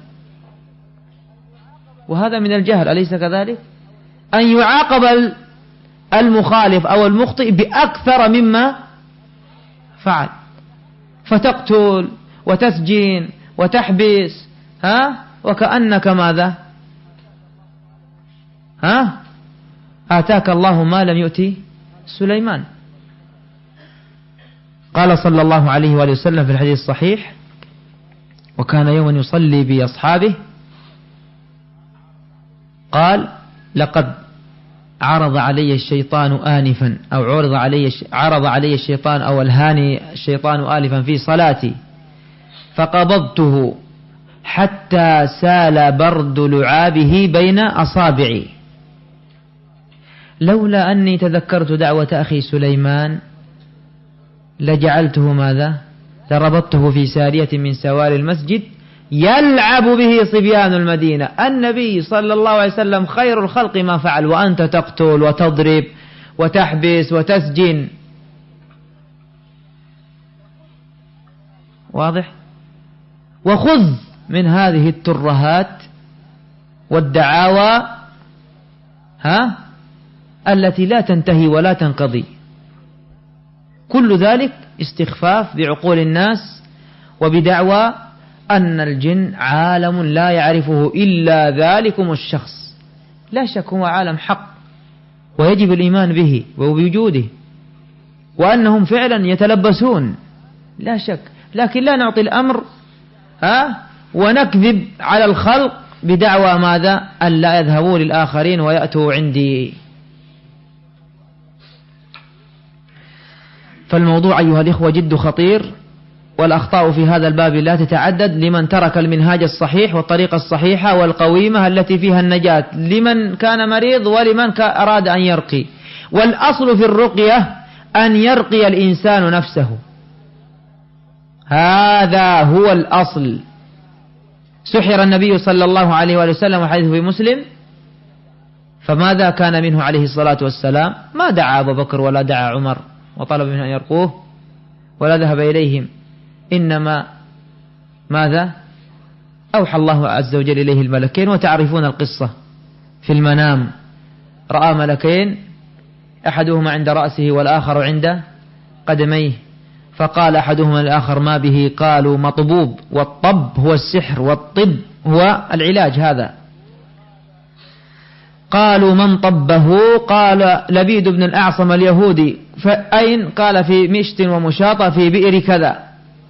وهذا من الجهل، أليس كذلك؟ أن يعاقب المخالف أو المخطئ بأكثر مما فعل، فتقتل وتسجين وتحبس، وكأنك ماذا؟ آتاك الله ما لم يؤتي سليمان. قال صلى الله عليه وآله وسلم في الحديث الصحيح: وكان يوما يصلي بأصحابه قال: لقد عرض علي الشيطان آنفا، أو عرض علي الشيطان، أو ألهاني الشيطان آلفا في صلاتي، فقبضته حتى سال برد لعابه بين أصابعي، لولا أني تذكرت دعوة أخي سليمان لجعلته ماذا؟ لربطته في سارية من سواري المسجد يلعب به صبيان المدينة. النبي صلى الله عليه وسلم خير الخلق ما فعل، وأنت تقتل وتضرب وتحبس وتسجن. واضح؟ وخذ من هذه الترهات والدعاوى التي لا تنتهي ولا تنقضي، كل ذلك استخفاف بعقول الناس وبدعوى أن الجن عالم لا يعرفه إلا ذلكم الشخص. لا شك هو عالم حق ويجب الإيمان به وبوجوده، وأنهم فعلا يتلبسون، لا شك، لكن لا نعطي الأمر ونكذب على الخلق بدعوى ماذا؟ أن لا يذهبوا للآخرين ويأتوا عندي. فالموضوع أيها الإخوة جد خطير، والأخطاء في هذا الباب لا تتعدد لمن ترك المنهاج الصحيح والطريقة الصحيحة والقويمة التي فيها النجاة لمن كان مريض ولمن أراد أن يرقي. والأصل في الرقية أن يرقي الإنسان نفسه، هذا هو الأصل. سحر النبي صلى الله عليه وآله وسلم، وحديث في مسلم، فماذا كان منه عليه الصلاة والسلام؟ ما دعا أبو بكر ولا دعا عمر وطلب منه أن يرقوه ولا ذهب إليهم، إنما ماذا؟ أوحى الله عز وجل إليه الملكين، وتعرفون القصة في المنام، رأى ملكين أحدهما عند رأسه والآخر عند قدميه، فقال أحدهما للآخر: ما به؟ قالوا: مطبوب، والطب هو السحر، والطب هو العلاج هذا. قالوا: من طبه؟ قال: لبيد بن الأعصم اليهودي. فأين؟ قال: في مشت ومشاطة في بئر كذا.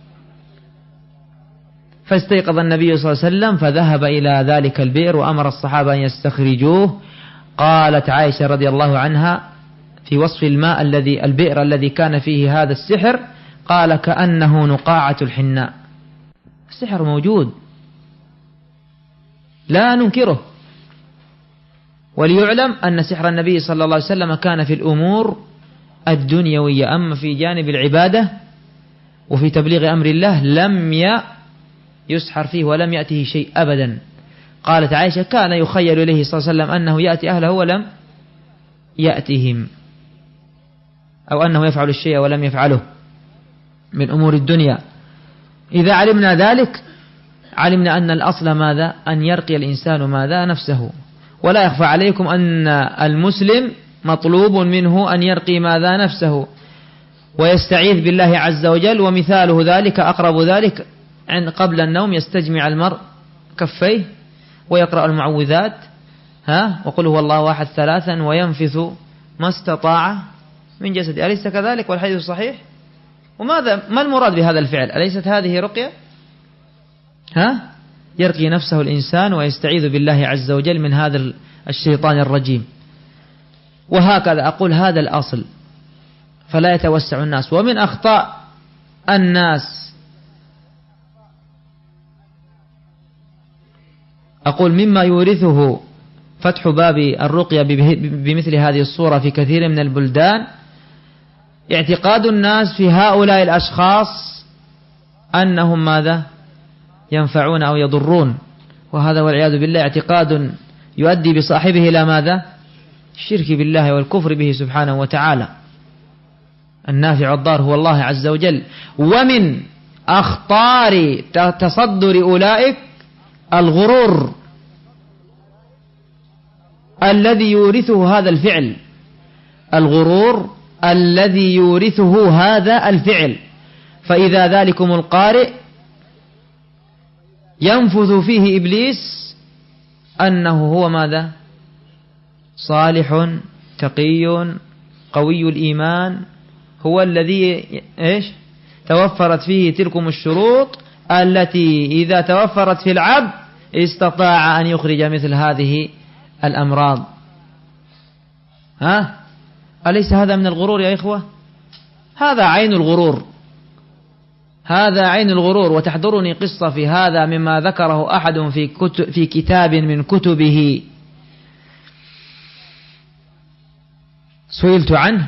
فاستيقظ النبي صلى الله عليه وسلم فذهب إلى ذلك البئر وأمر الصحابة أن يستخرجوه. قالت عائشة رضي الله عنها في وصف الماء البئر الذي كان فيه هذا السحر، قال: كأنه نقاعة الحناء. السحر موجود لا ننكره، وليعلم أن سحر النبي صلى الله عليه وسلم كان في الأمور الدنيوية، أما في جانب العبادة وفي تبليغ أمر الله لم يسحر فيه ولم يأته شيء أبدا. قالت عائشة: كان يخيل إليه صلى الله عليه وسلم أنه يأتي أهله ولم يأتهم، أو أنه يفعل الشيء ولم يفعله من أمور الدنيا. إذا علمنا ذلك علمنا أن الأصل ماذا؟ أن يرقي الإنسان ماذا؟ نفسه. ولا يخفى عليكم أن المسلم مطلوب منه أن يرقي ماذا؟ نفسه، ويستعيذ بالله عز وجل. ومثاله ذلك أقرب ذلك قبل النوم يستجمع المرء كفيه ويقرأ المعوذات وقل هو الله أحد 3 وينفث ما استطاع من جسده، أليس كذلك؟ والحديث صحيح. ما المراد بهذا الفعل؟ أليست هذه رقية؟ يرقي نفسه الإنسان ويستعيذ بالله عز وجل من هذا الشيطان الرجيم. وهكذا أقول هذا الأصل، فلا يتوسع الناس. ومن أخطاء الناس أقول مما يورثه فتح باب الرقية بمثل هذه الصورة في كثير من البلدان اعتقاد الناس في هؤلاء الأشخاص أنهم ماذا ينفعون أو يضرون، وهذا والعياذ بالله اعتقاد يؤدي بصاحبه إلى ماذا؟ الشرك بالله والكفر به سبحانه وتعالى. النافع والضار هو الله عز وجل. ومن أخطار تصدر أولئك الغرور الذي يورثه هذا الفعل، الغرور الذي يورثه هذا الفعل. فإذا ذلكم القارئ ينفث فيه إبليس أنه هو ماذا؟ صالح تقي قوي الإيمان، هو الذي توفرت فيه تلكم الشروط التي إذا توفرت في العبد استطاع أن يخرج مثل هذه الأمراض. أليس هذا من الغرور يا إخوة؟ هذا عين الغرور، هذا عين الغرور. وتحضرني قصة في هذا مما ذكره أحد في كتاب من كتبه، سئلت عنه،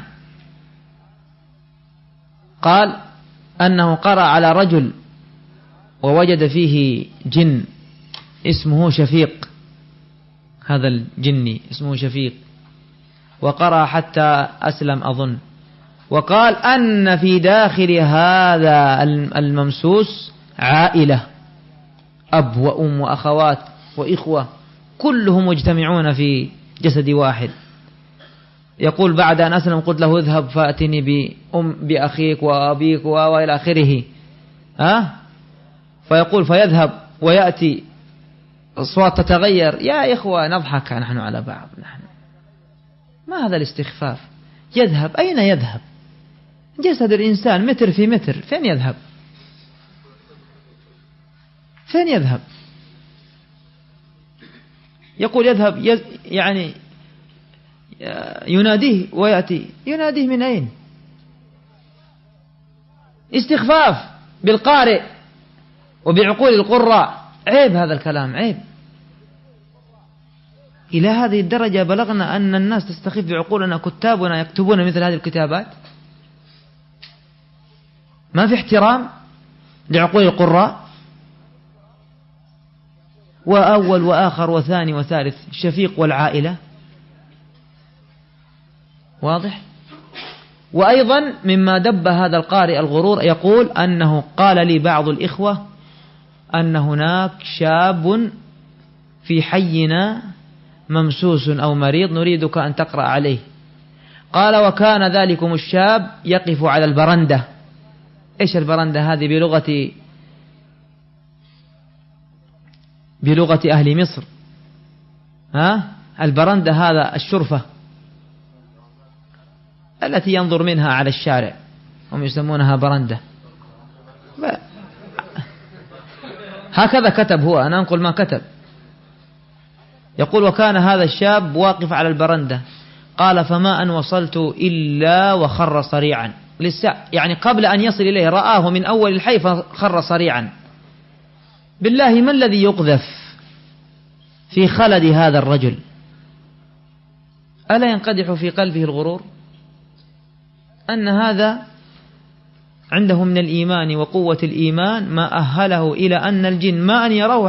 قال أنه قرأ على رجل ووجد فيه جن اسمه شفيق، هذا الجني اسمه شفيق، وقرأ حتى أسلم أظن، وقال أن في داخل هذا الممسوس عائلة، أب وأم وأخوات وإخوة كلهم مجتمعون في جسد واحد. يقول بعد أن أسلم قلت له اذهب فأتني بأخيك وأبيك وإلى آخره. فيقول فيذهب ويأتي، أصوات تتغير، يا إخوة نضحك نحن على بعض، نحن ما هذا الاستخفاف؟ يذهب أين يذهب؟ جسد الإنسان متر في متر، فين يذهب؟ فين يذهب؟ يقول يذهب يعني يناديه ويأتي، يناديه من أين؟ استخفاف بالقارئ وبعقول القراء، عيب هذا الكلام، عيب. إلى هذه الدرجة بلغنا أن الناس تستخف بعقولنا، كتابنا يكتبون مثل هذه الكتابات. ما في احترام لعقول القراء، وأول وآخر وثاني وثالث، شفيق والعائلة، واضح. وأيضا مما دب هذا القارئ الغرور، يقول أنه قال لي بعض الإخوة أن هناك شاب في حينا ممسوس أو مريض نريدك أن تقرأ عليه. قال وكان ذلكم الشاب يقف على البرندة. إيش البرندة هذه بلغة أهل مصر؟ البرندة هذا الشرفة التي ينظر منها على الشارع، هم يسمونها برندة. هكذا كتب هو، أنا أنقل ما كتب. يقول وكان هذا الشاب واقف على البرندة، قال فما أن وصلت إلا وخر صريعا، لسه يعني قبل أن يصل إليه رآه من أول الحي فخر صريعا. بالله ما الذي يقذف في خلد هذا الرجل؟ ألا ينقدح في قلبه الغرور؟ أن هذا عنده من الإيمان وقوة الإيمان ما أهله إلى أن الجن ما أن يروه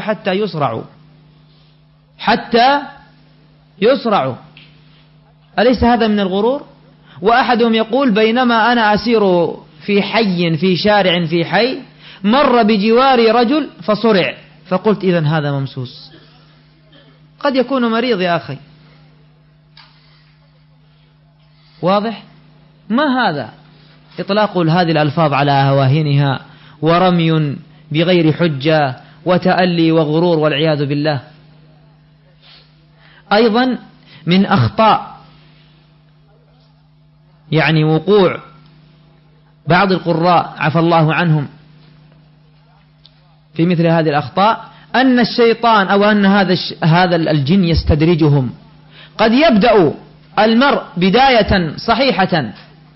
حتى يصرعوا. أليس هذا من الغرور؟ وأحدهم يقول بينما أنا أسير في حي في شارع في حي مر بجواري رجل فصرع، فقلت إذن هذا ممسوس، قد يكون مريض يا أخي. واضح؟ ما هذا إطلاق هذه الألفاظ على هواهنها ورمي بغير حجة وتألي وغرور والعياذ بالله. أيضا من أخطاء يعني وقوع بعض القراء عفى الله عنهم في مثل هذه الأخطاء أن الشيطان أو أن هذا الجن يستدرجهم. قد يبدأ المرء بداية صحيحة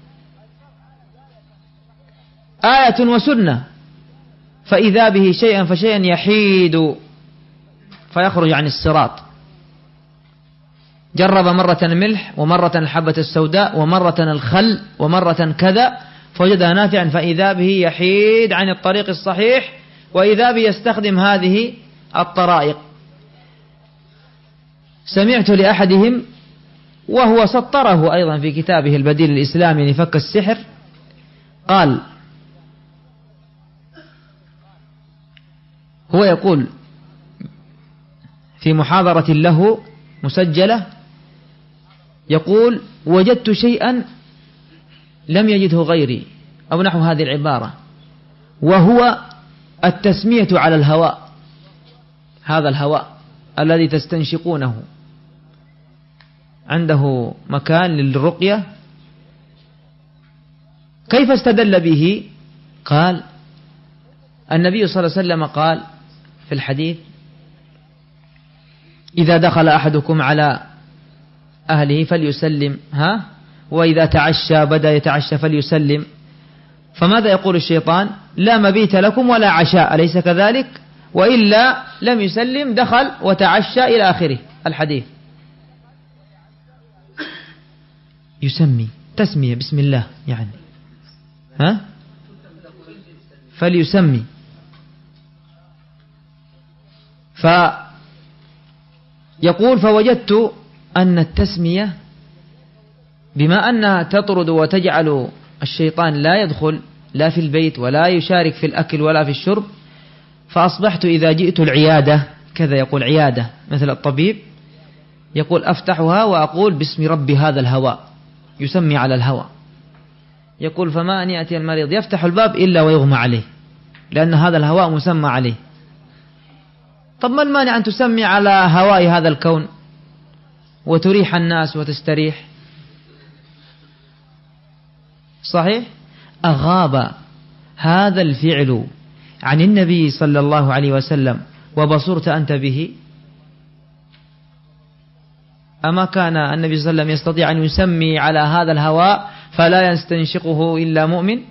آية وسنة، فإذا به شيئا فشيئا يحيد فيخرج عن الصراط. جرب مرة الملح ومرة الحبة السوداء ومرة الخل ومرة كذا، فوجدها نافعا، فإذا به يحيد عن الطريق الصحيح، وإذا به يستخدم هذه الطرائق. سمعت لأحدهم وهو سطره أيضا في كتابه البديل الإسلامي لفك السحر، قال: هو يقول في محاضرة له مسجلة، يقول: وجدت شيئا لم يجده غيري، أو نحو هذه العبارة، وهو التسمية على الهواء، هذا الهواء الذي تستنشقونه. عنده مكان للرقية. كيف استدل به؟ قال: النبي صلى الله عليه وسلم قال في الحديث: إذا دخل أحدكم على أهله فليسلم، وإذا تعشى بدأ يتعشى فليسلم. فماذا يقول الشيطان؟ لا مبيت لكم ولا عشاء، أليس كذلك؟ وإلا لم يسلم، دخل وتعشى إلى آخره الحديث. يسمي تسمية بسم الله يعني، فليسمي. فيقول: فوجدت أن التسمية بما أنها تطرد وتجعل الشيطان لا يدخل لا في البيت ولا يشارك في الأكل ولا في الشرب، فأصبحت إذا جئت العيادة، كذا يقول عيادة مثل الطبيب، يقول أفتحها وأقول باسم رب هذا الهواء، يسمي على الهواء. يقول: فما أن يأتي المريض يفتح الباب إلا ويغمى عليه، لأن هذا الهواء مسمى عليه. طب ما المانع أن تسمي على هواء هذا الكون وتريح الناس وتستريح؟ صحيح؟ أغاب هذا الفعل عن النبي صلى الله عليه وسلم وبصرت أنت به؟ أما كان النبي صلى الله عليه وسلم يستطيع أن يسمي على هذا الهواء فلا يستنشقه إلا مؤمن؟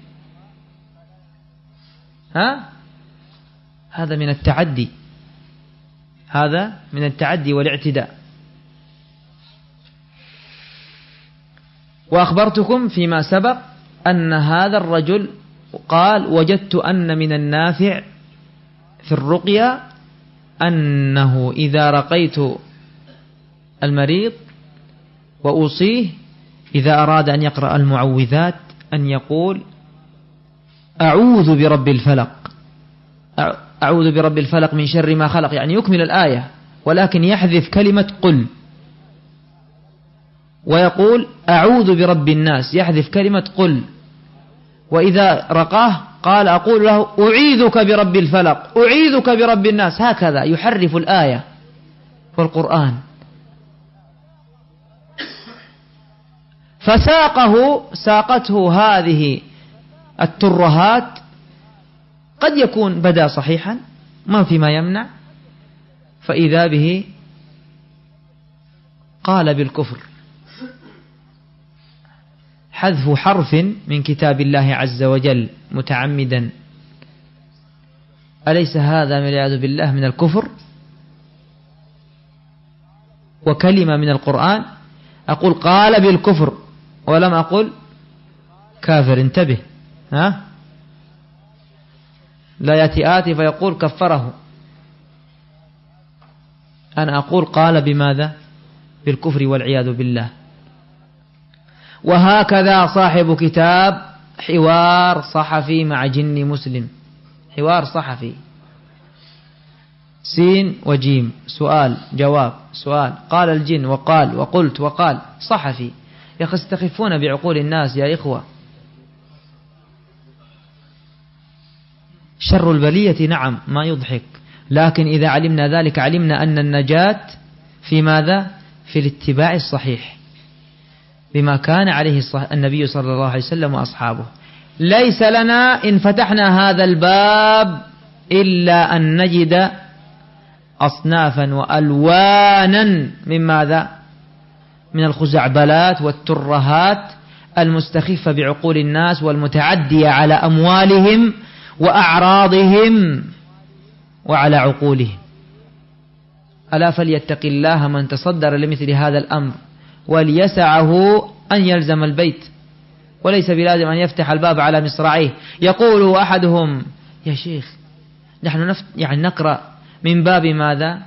هذا من التعدي، هذا من التعدي والاعتداء. وأخبرتكم فيما سبق أن هذا الرجل قال: وجدت أن من النافع في الرقية أنه إذا رقيت المريض وأوصيه إذا أراد أن يقرأ المعوذات أن يقول: أعوذ برب الفلق، أعوذ برب الفلق من شر ما خلق، يعني يكمل الآية ولكن يحذف كلمة قل، ويقول: أعوذ برب الناس، يحذف كلمة قل. وإذا رقاه قال: أقول له: أعيذك برب الفلق، أعيذك برب الناس، هكذا يحرف الآية والقرآن. ساقته هذه الترهات، قد يكون بدا صحيحا ما فيما يمنع، فإذا به قال بالكفر، حذف حرف من كتاب الله عز وجل متعمدا، أليس هذا والعياذ بالله من الكفر؟ وكلمة من القرآن، أقول قال بالكفر ولم أقل كافر، انتبه، لا يأتي آتي فيقول كفره، أنا أقول قال بماذا؟ بالكفر والعياذ بالله. وهكذا صاحب كتاب حوار صحفي مع جن مسلم، حوار صحفي، سين وجيم، سؤال جواب، سؤال، قال الجن وقال وقلت وقال، صحفي. يا أخي استخفون بعقول الناس يا إخوة. شر البلية نعم ما يضحك، لكن إذا علمنا ذلك علمنا أن النجاة في ماذا؟ في الاتباع الصحيح بما كان عليه النبي صلى الله عليه وسلم وأصحابه. ليس لنا إن فتحنا هذا الباب إلا أن نجد أصنافا وألوانا من ماذا؟ من الخزعبلات والترهات المستخفة بعقول الناس والمتعدية على أموالهم وأعراضهم وعلى عقولهم. ألا فليتق الله من تصدر لمثل هذا الأمر وليسعه أن يلزم البيت وليس بلازم أن يفتح الباب على مصراعيه. يقول أحدهم: يا شيخ، نحن يعني نقرأ من باب ماذا؟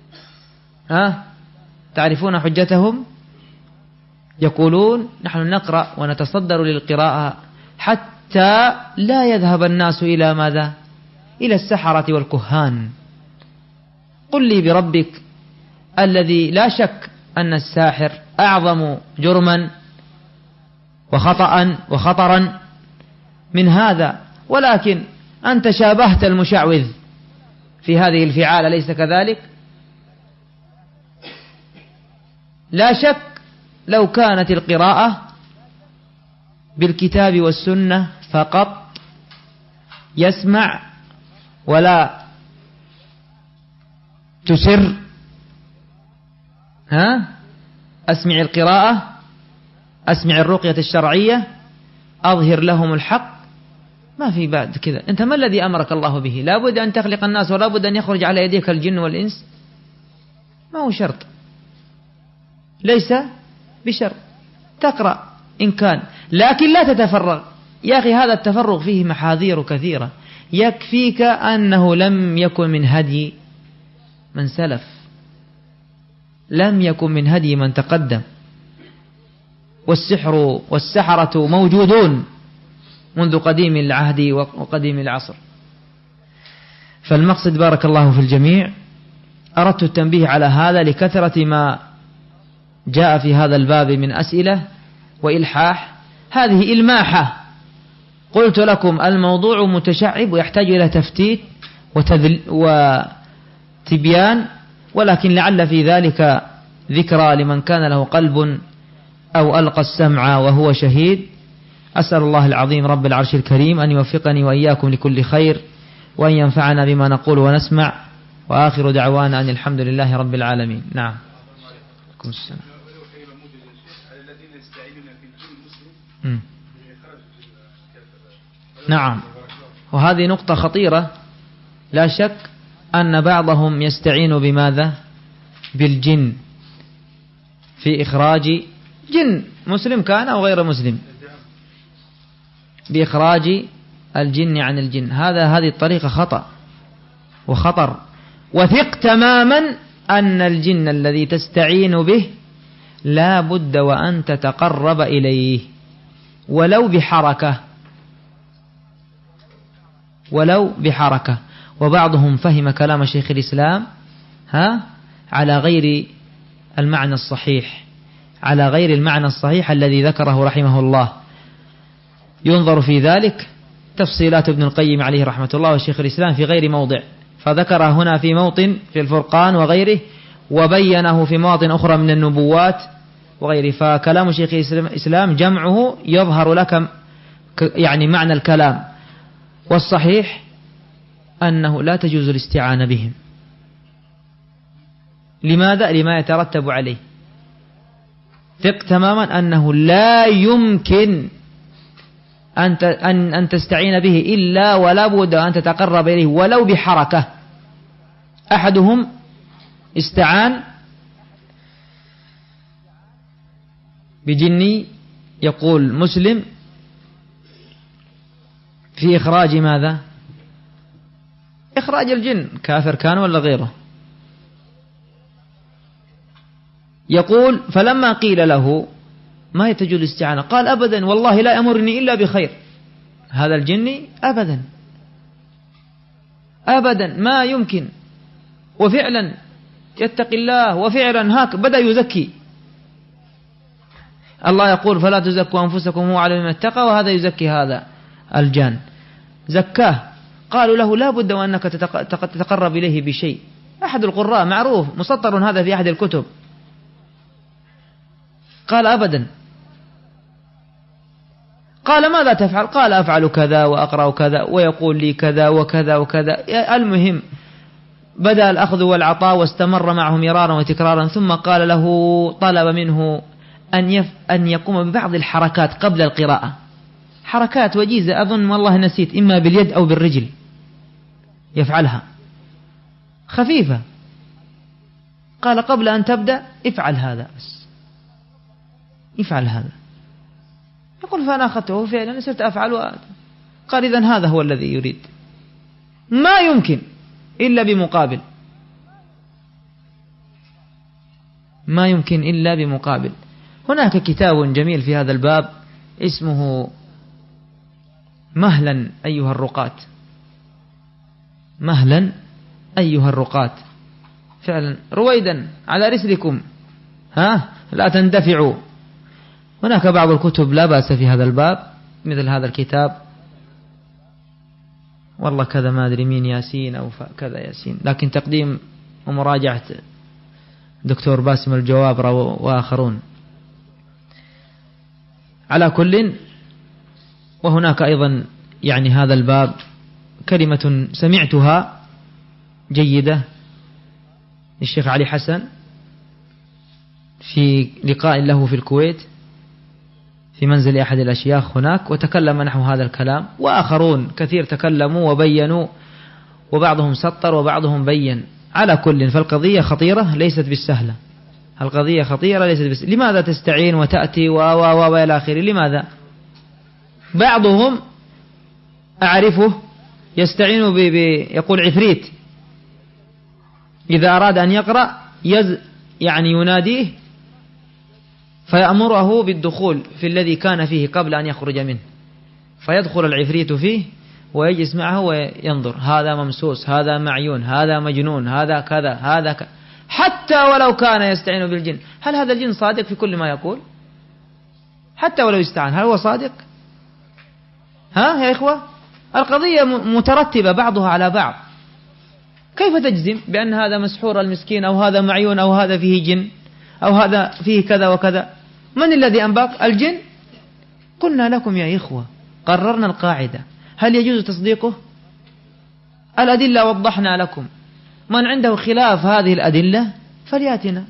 تعرفون حجتهم؟ يقولون: نحن نقرأ ونتصدر للقراءة حتى لا يذهب الناس إلى ماذا؟ إلى السحرة والكهان. قل لي بربك الذي لا شك أن الساحر أعظم جرما وخطرا من هذا، ولكن أنت شابهت المشعوذ في هذه الفعال، أليس كذلك؟ لا شك لو كانت القراءة بالكتاب والسنة فقط، يسمع ولا تسر، أسمع القراءة، أسمع الرقية الشرعية، أظهر لهم الحق، ما في بعد كذا. أنت ما الذي أمرك الله به؟ لا بد أن تخلق الناس ولا بد أن يخرج على يديك الجن والإنس، ما هو شرط، ليس بشرط. تقرأ إن كان، لكن لا تتفرغ. يا أخي هذا التفرغ فيه محاذير كثيرة. يكفيك أنه لم يكن من هدي من سلف، لم يكن من هدي من تقدم. والسحر والسحرة موجودون منذ قديم العهد وقديم العصر. فالمقصد بارك الله في الجميع، أردت التنبيه على هذا لكثرة ما جاء في هذا الباب من أسئلة وإلحاح. هذه إلماحة، قلت لكم الموضوع متشعب ويحتاج إلى تفتيت وتبيان، ولكن لعل في ذلك ذكرى لمن كان له قلب أو ألقى السمع وهو شهيد. أسأل الله العظيم رب العرش الكريم أن يوفقني وإياكم لكل خير، وأن ينفعنا بما نقول ونسمع، وآخر دعوانا أن الحمد لله رب العالمين. نعم. نعم، وهذه نقطة خطيرة. لا شك أن بعضهم يستعين بماذا؟ بالجن في إخراج جن، مسلم كان أو غير مسلم، بإخراج الجن عن الجن. هذه الطريقة خطأ وخطر. وثق تماما أن الجن الذي تستعين به لا بد وأن تتقرب إليه ولو بحركة. وبعضهم فهم كلام شيخ الإسلام على غير المعنى الصحيح، على غير المعنى الصحيح الذي ذكره رحمه الله. ينظر في ذلك تفصيلات ابن القيم عليه رحمة الله وشيخ الإسلام في غير موضع، فذكر هنا في موطن في الفرقان وغيره، وبينه في مواطن أخرى من النبوات وغيره. فكلام شيخ الإسلام جمعه يظهر لك يعني معنى الكلام، والصحيح أنه لا تجوز الاستعانة بهم. لماذا؟ لما يترتب عليه. ثق تماما أنه لا يمكن أن تستعين به إلا ولا بد أن تتقرب إليه ولو بحركة. أحدهم استعان بجني يقول مسلم في إخراج ماذا؟ إخراج الجن، كافر كان ولا غيره. يقول فلما قيل له ما تجوز الاستعانة قال أبدا والله لا يأمرني إلا بخير. هذا الجني أبدا ما يمكن. وفعلا يتقي الله، وفعلا بدأ يزكي. الله يقول فلا تزكوا أنفسكم هو أعلم بمن اتقى، وهذا يزكي هذا الجان، زكاه. قالوا له لا بد وأنك تتقرب إليه بشيء. أحد القراء معروف مسطر هذا في أحد الكتب، قال أبدا. قال ماذا تفعل؟ قال أفعل كذا وأقرأ كذا ويقول لي كذا وكذا وكذا. المهم بدأ الأخذ والعطاء واستمر معه مرارا وتكرارا، ثم قال له طلب منه أن يقوم ببعض الحركات قبل القراءة، حركات وجيزة أظن والله نسيت، إما باليد أو بالرجل يفعلها خفيفة. قال قبل أن تبدأ افعل هذا، بس افعل هذا. يقول فأنا أخذته فعلا صرت أفعل. قال إذن هذا هو الذي يريد. ما يمكن إلا بمقابل، ما يمكن إلا بمقابل. هناك كتاب جميل في هذا الباب اسمه مهلا أيها الرقاة، مهلا أيها الرقاة، فعلا رويدا على رسلكم، لا تندفعوا. هناك بعض الكتب لا بأس في هذا الباب مثل هذا الكتاب، والله كذا ما أدري مين ياسين أو كذا ياسين، لكن تقديم ومراجعة دكتور باسم الجوابرة وآخرون. على كل، وهناك أيضا يعني هذا الباب كلمة سمعتها جيدة للشيخ علي حسن في لقاء له في الكويت في منزل أحد الأشياخ هناك، وتكلم نحو هذا الكلام، وآخرون كثير تكلموا وبينوا، وبعضهم سطر وبعضهم بين. على كل، فالقضية خطيرة ليست بالسهلة، القضية خطيرة ليست بالسهلة. لماذا تستعين وتأتي وإلى آخره؟ لماذا؟ بعضهم أعرفه يستعين يقول عفريت إذا أراد أن يقرأ يعني يناديه فيأمره بالدخول في الذي كان فيه قبل أن يخرج منه، فيدخل العفريت فيه ويجلس معه وينظر، هذا ممسوس، هذا معيون، هذا مجنون، هذا كذا، هذا كذا، حتى ولو كان يستعين بالجن. هل هذا الجن صادق في كل ما يقول؟ حتى ولو استعان، هل هو صادق؟ يا إخوة، القضية مترتبة بعضها على بعض. كيف تجزم بأن هذا مسحور المسكين، أو هذا معيون، أو هذا فيه جن، أو هذا فيه كذا وكذا؟ من الذي أنباك؟ الجن. قلنا لكم يا إخوة، قررنا القاعدة، هل يجوز تصديقه؟ الأدلة وضحنا لكم، من عنده خلاف هذه الأدلة فلياتنا.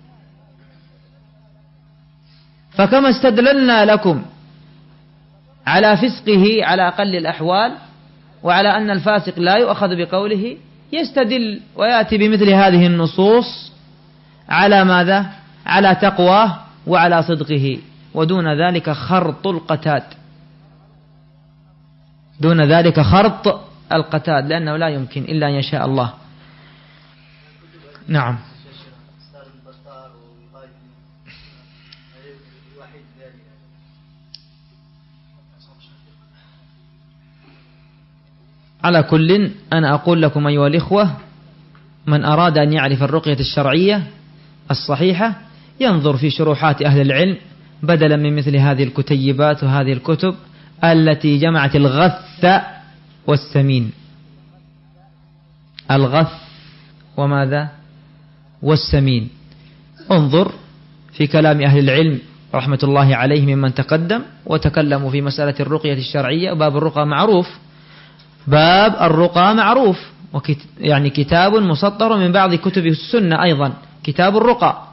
فكما استدللنا لكم على فسقه على أقل الأحوال، وعلى أن الفاسق لا يؤخذ بقوله، يستدل ويأتي بمثل هذه النصوص على ماذا؟ على تقواه وعلى صدقه، ودون ذلك خرط القتاد، دون ذلك خرط القتاد، لأنه لا يمكن إلا أن يشاء الله. نعم. على كل، أنا أقول لكم أيها الإخوة، من أراد أن يعرف الرقية الشرعية الصحيحة ينظر في شروحات أهل العلم بدلا من مثل هذه الكتيبات وهذه الكتب التي جمعت الغث والسمين. الغث وماذا؟ والسمين. انظر في كلام أهل العلم رحمة الله عليهم ممن تقدم وتكلموا في مسألة الرقية الشرعية. باب الرقى معروف، باب الرقى معروف، يعني كتاب مسطر من بعض كتب السنة أيضا، كتاب الرقى.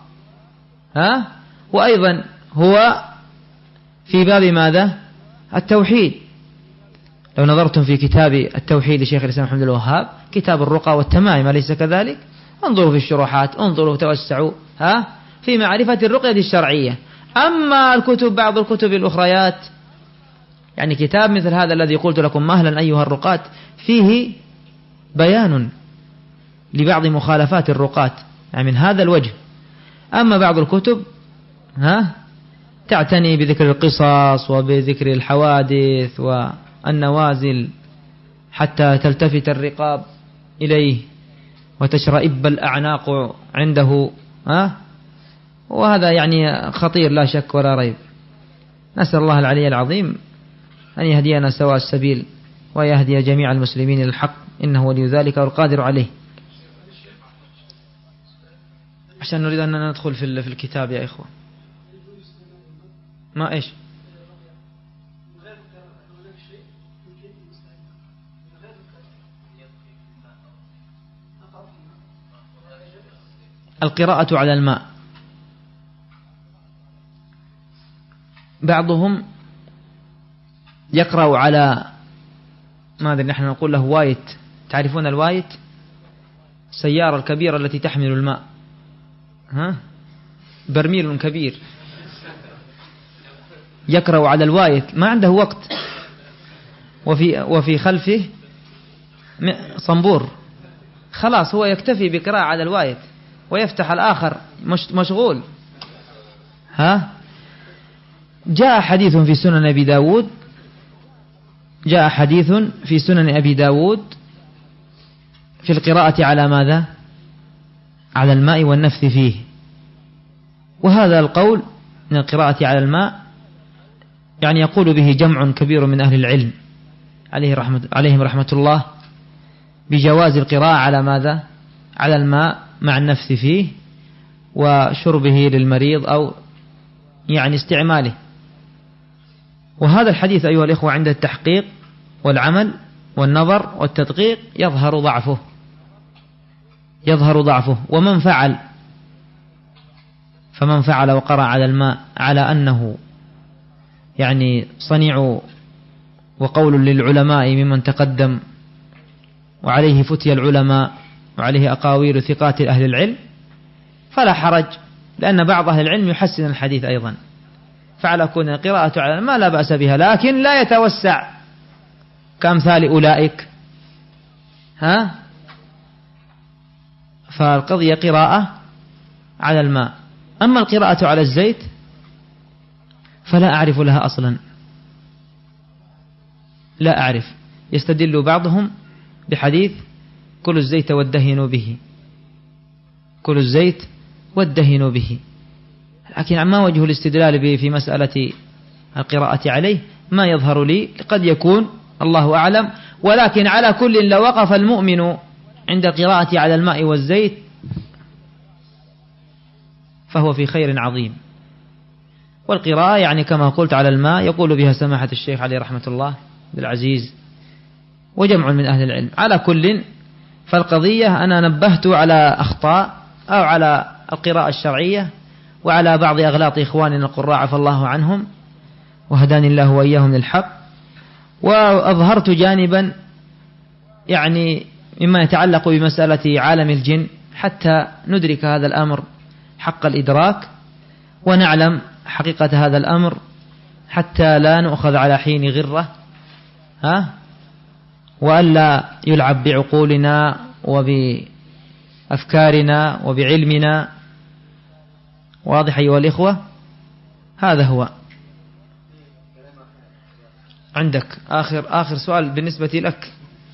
وأيضا هو في باب ماذا؟ التوحيد. لو نظرتم في كتاب التوحيد لشيخ الإسلام محمد الوهاب، كتاب الرقى والتمائم، أليس كذلك؟ انظروا في الشروحات، انظروا توسعوا في معرفة الرقية الشرعية. أما الكتب، بعض الكتب الأخريات، يعني كتاب مثل هذا الذي قلت لكم مهلا أيها الرقاة، فيه بيان لبعض مخالفات الرقاة، يعني من هذا الوجه. أما بعض الكتب تعتني بذكر القصص وبذكر الحوادث والنوازل حتى تلتفت الرقاب إليه وتشرئب الأعناق عنده، وهذا يعني خطير لا شك ولا ريب. نسأل الله العلي العظيم أن يهدينا سواء السبيل ويهدي جميع المسلمين للحق، إنه ولي ذلك والقادر عليه. عشان نريد أن ندخل في الكتاب يا إخوة. ما إيش؟ القراءة على الماء. بعضهم يقرأ على ماذا نحن نقول له وايت. تعرفون الوايت؟ السيارة الكبيرة التي تحمل الماء، برميل كبير، يقرأ على الوايت ما عنده وقت، وفي خلفه صنبور، خلاص هو يكتفي بقراءة على الوايت ويفتح الآخر مشغول. جاء حديث في سنن أبي داود، جاء حديث في سنن أبي داود في القراءة على ماذا؟ على الماء والنفث فيه. وهذا القول من القراءة على الماء يعني يقول به جمع كبير من أهل العلم عليهم رحمة الله بجواز القراءة على ماذا؟ على الماء مع النفث فيه وشربه للمريض أو يعني استعماله. وهذا الحديث أيها الإخوة عند التحقيق والعمل والنظر والتدقيق يظهر ضعفه. فمن فعل وقرأ على الماء على أنه يعني صنيع وقول للعلماء ممن تقدم، وعليه فتي العلماء وعليه أقاويل ثقات أهل العلم، فلا حرج، لأن بعض أهل العلم يحسن الحديث أيضا، فعلى كون القراءة على الماء لا بأس بها، لكن لا يتوسع كأمثال أولئك. فالقضية قراءة على الماء. أما القراءة على الزيت فلا أعرف لها أصلا، لا أعرف. يستدل بعضهم بحديث كل الزيت وادهنوا به، كل الزيت وادهنوا به، لكن ما وجه الاستدلال به في مسألة القراءة عليه ما يظهر لي، قد يكون الله أعلم. ولكن على كل لو وقف المؤمن عند القراءة على الماء والزيت فهو في خير عظيم. والقراءة يعني كما قلت على الماء يقول بها سماحة الشيخ عليه رحمة الله بالعزيز وجمع من أهل العلم. على كل فالقضية أنا نبهت على أخطاء أو على القراءة الشرعية وعلى بعض أغلاط إخواننا القراء عفى الله عنهم وهداني الله وإياهم للحق، وأظهرت جانبا يعني مما يتعلق بمسألة عالم الجن حتى ندرك هذا الأمر حق الإدراك ونعلم حقيقة هذا الأمر حتى لا نؤخذ على حين غرة، وألا يلعب بعقولنا وبأفكارنا وبعلمنا. واضح أيها الإخوة؟ هذا هو. عندك آخر سؤال بالنسبة لك،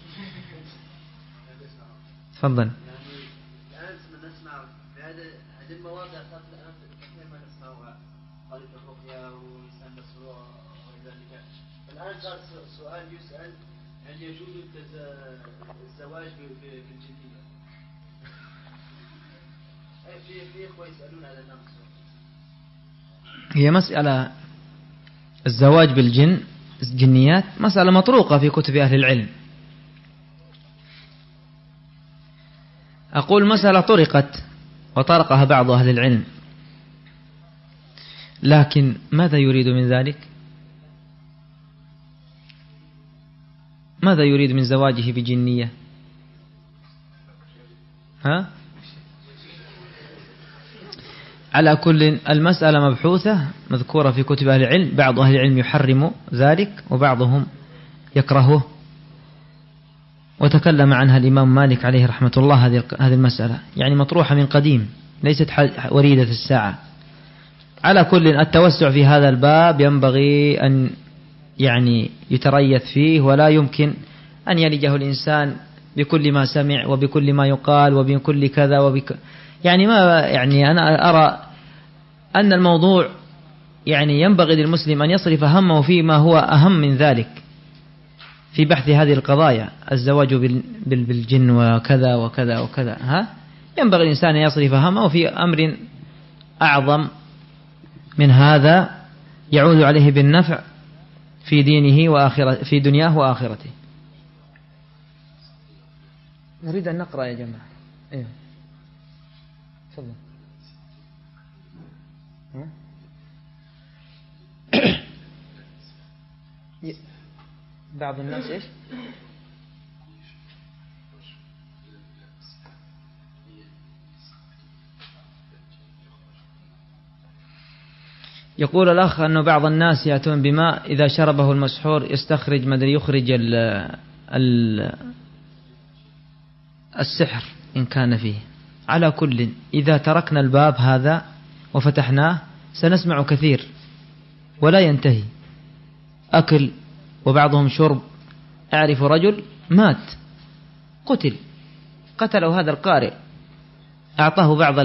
تفضل. سؤال يسأل هل يجوز الزواج بالجنية؟ في إخوة يسألون هذا النقص. هي مسألة الزواج الجنيات مسألة مطروقة في كتب أهل العلم. أقول مسألة طرقت وطرقها بعض أهل العلم، لكن ماذا يريد من ذلك؟ ماذا يريد من زواجه بجنية؟ على كل المسألة مبحوثة مذكورة في كتب أهل العلم، بعض أهل العلم يحرم ذلك وبعضهم يكرهه، وتكلم عنها الإمام مالك عليه رحمة الله. هذه المسألة يعني مطروحة من قديم، ليست وريدة الساعة. على كل التوسع في هذا الباب ينبغي أن يعني يتريث فيه، ولا يمكن أن يلجه الإنسان بكل ما سمع وبكل ما يقال وبكل كذا يعني ما يعني أنا أرى أن الموضوع يعني ينبغي للمسلم أن يصرف همه فيما هو أهم من ذلك في بحث هذه القضايا، الزواج بالجن وكذا وكذا وكذا. ينبغي الإنسان أن يصرف همه في أمر أعظم من هذا يعود عليه بالنفع في دينه وآخرته، في دنياه وآخرته. نريد أن نقرأ يا جماعة. إيه تفضل. بعض الناس إيش؟ يقول الأخ أنه بعض الناس يأتون بماء إذا شربه المسحور يستخرج مدري يخرج السحر إن كان فيه. على كل إذا تركنا الباب هذا وفتحناه سنسمع كثير ولا ينتهي، أكل وبعضهم شرب. أعرف رجل مات قتله هذا القارئ، أعطاه بعض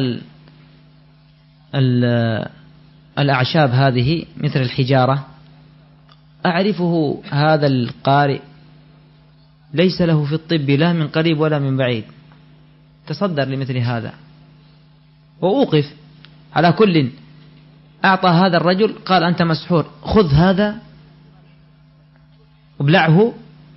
الأعشاب هذه مثل الحجارة. أعرفه هذا القارئ ليس له في الطب لا من قريب ولا من بعيد، تصدر لمثل هذا وأوقف. على كل أعطى هذا الرجل قال أنت مسحور، خذ هذا وابلعه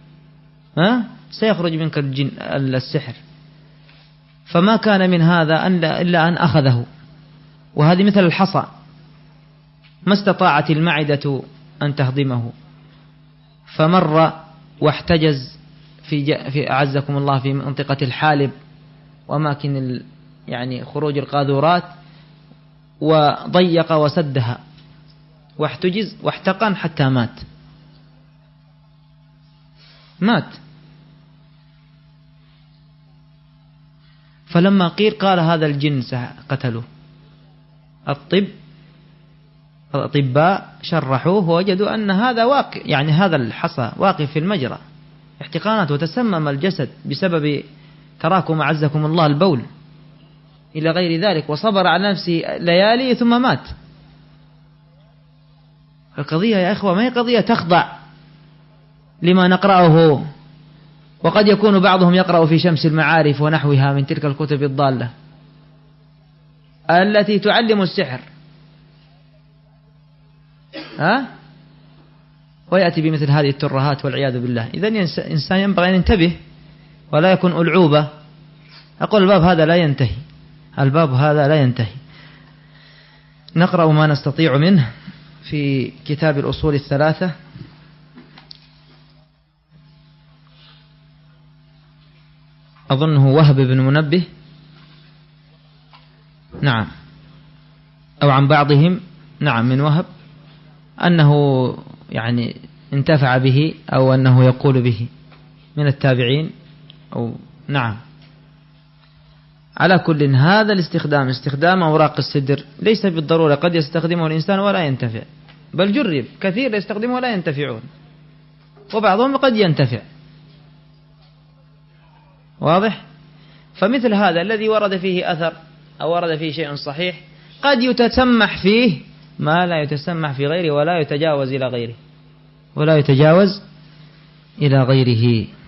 سيخرج منك السحر. فما كان من هذا إلا أن أخذه، وهذه مثل الحصى ما استطاعت المعدة أن تهضمه، فمر واحتجز في أعزكم الله في منطقة الحالب وأماكن يعني خروج القاذورات، وضيق وسدها واحتجز واحتقن حتى مات. فلما قال هذا الجن قتله. الأطباء شرحوه ووجدوا أن هذا واقع، يعني هذا الحصى واقف في المجرى احتقانات، وتسمم الجسد بسبب تراكم أعزكم الله البول إلى غير ذلك، وصبر على نفسه ليالي ثم مات. القضية يا إخوة ما هي قضية تخضع لما نقرأه، وقد يكون بعضهم يقرأ في شمس المعارف ونحوها من تلك الكتب الضالة التي تعلم السحر ويأتي بمثل هذه الترهات والعياذ بالله. إذن الإنسان ينبغي أن ينتبه ولا يكون ألعوبة. أقول الباب هذا لا ينتهي. نقرأ ما نستطيع منه في كتاب الأصول الثلاثة. أظنه وهب بن منبه، نعم، أو عن بعضهم، نعم، من وهب، أنه يعني انتفع به أو أنه يقول به من التابعين، أو نعم. على كل هذا استخدام أوراق السدر ليس بالضرورة، قد يستخدمه الإنسان ولا ينتفع، بل جرب كثير يستخدمه ولا ينتفعون، وبعضهم قد ينتفع. واضح؟ فمثل هذا الذي ورد فيه أثر أو ورد فيه شيء صحيح قد يتسمح فيه ما لا يتسمح في غيره، ولا يتجاوز إلى غيره.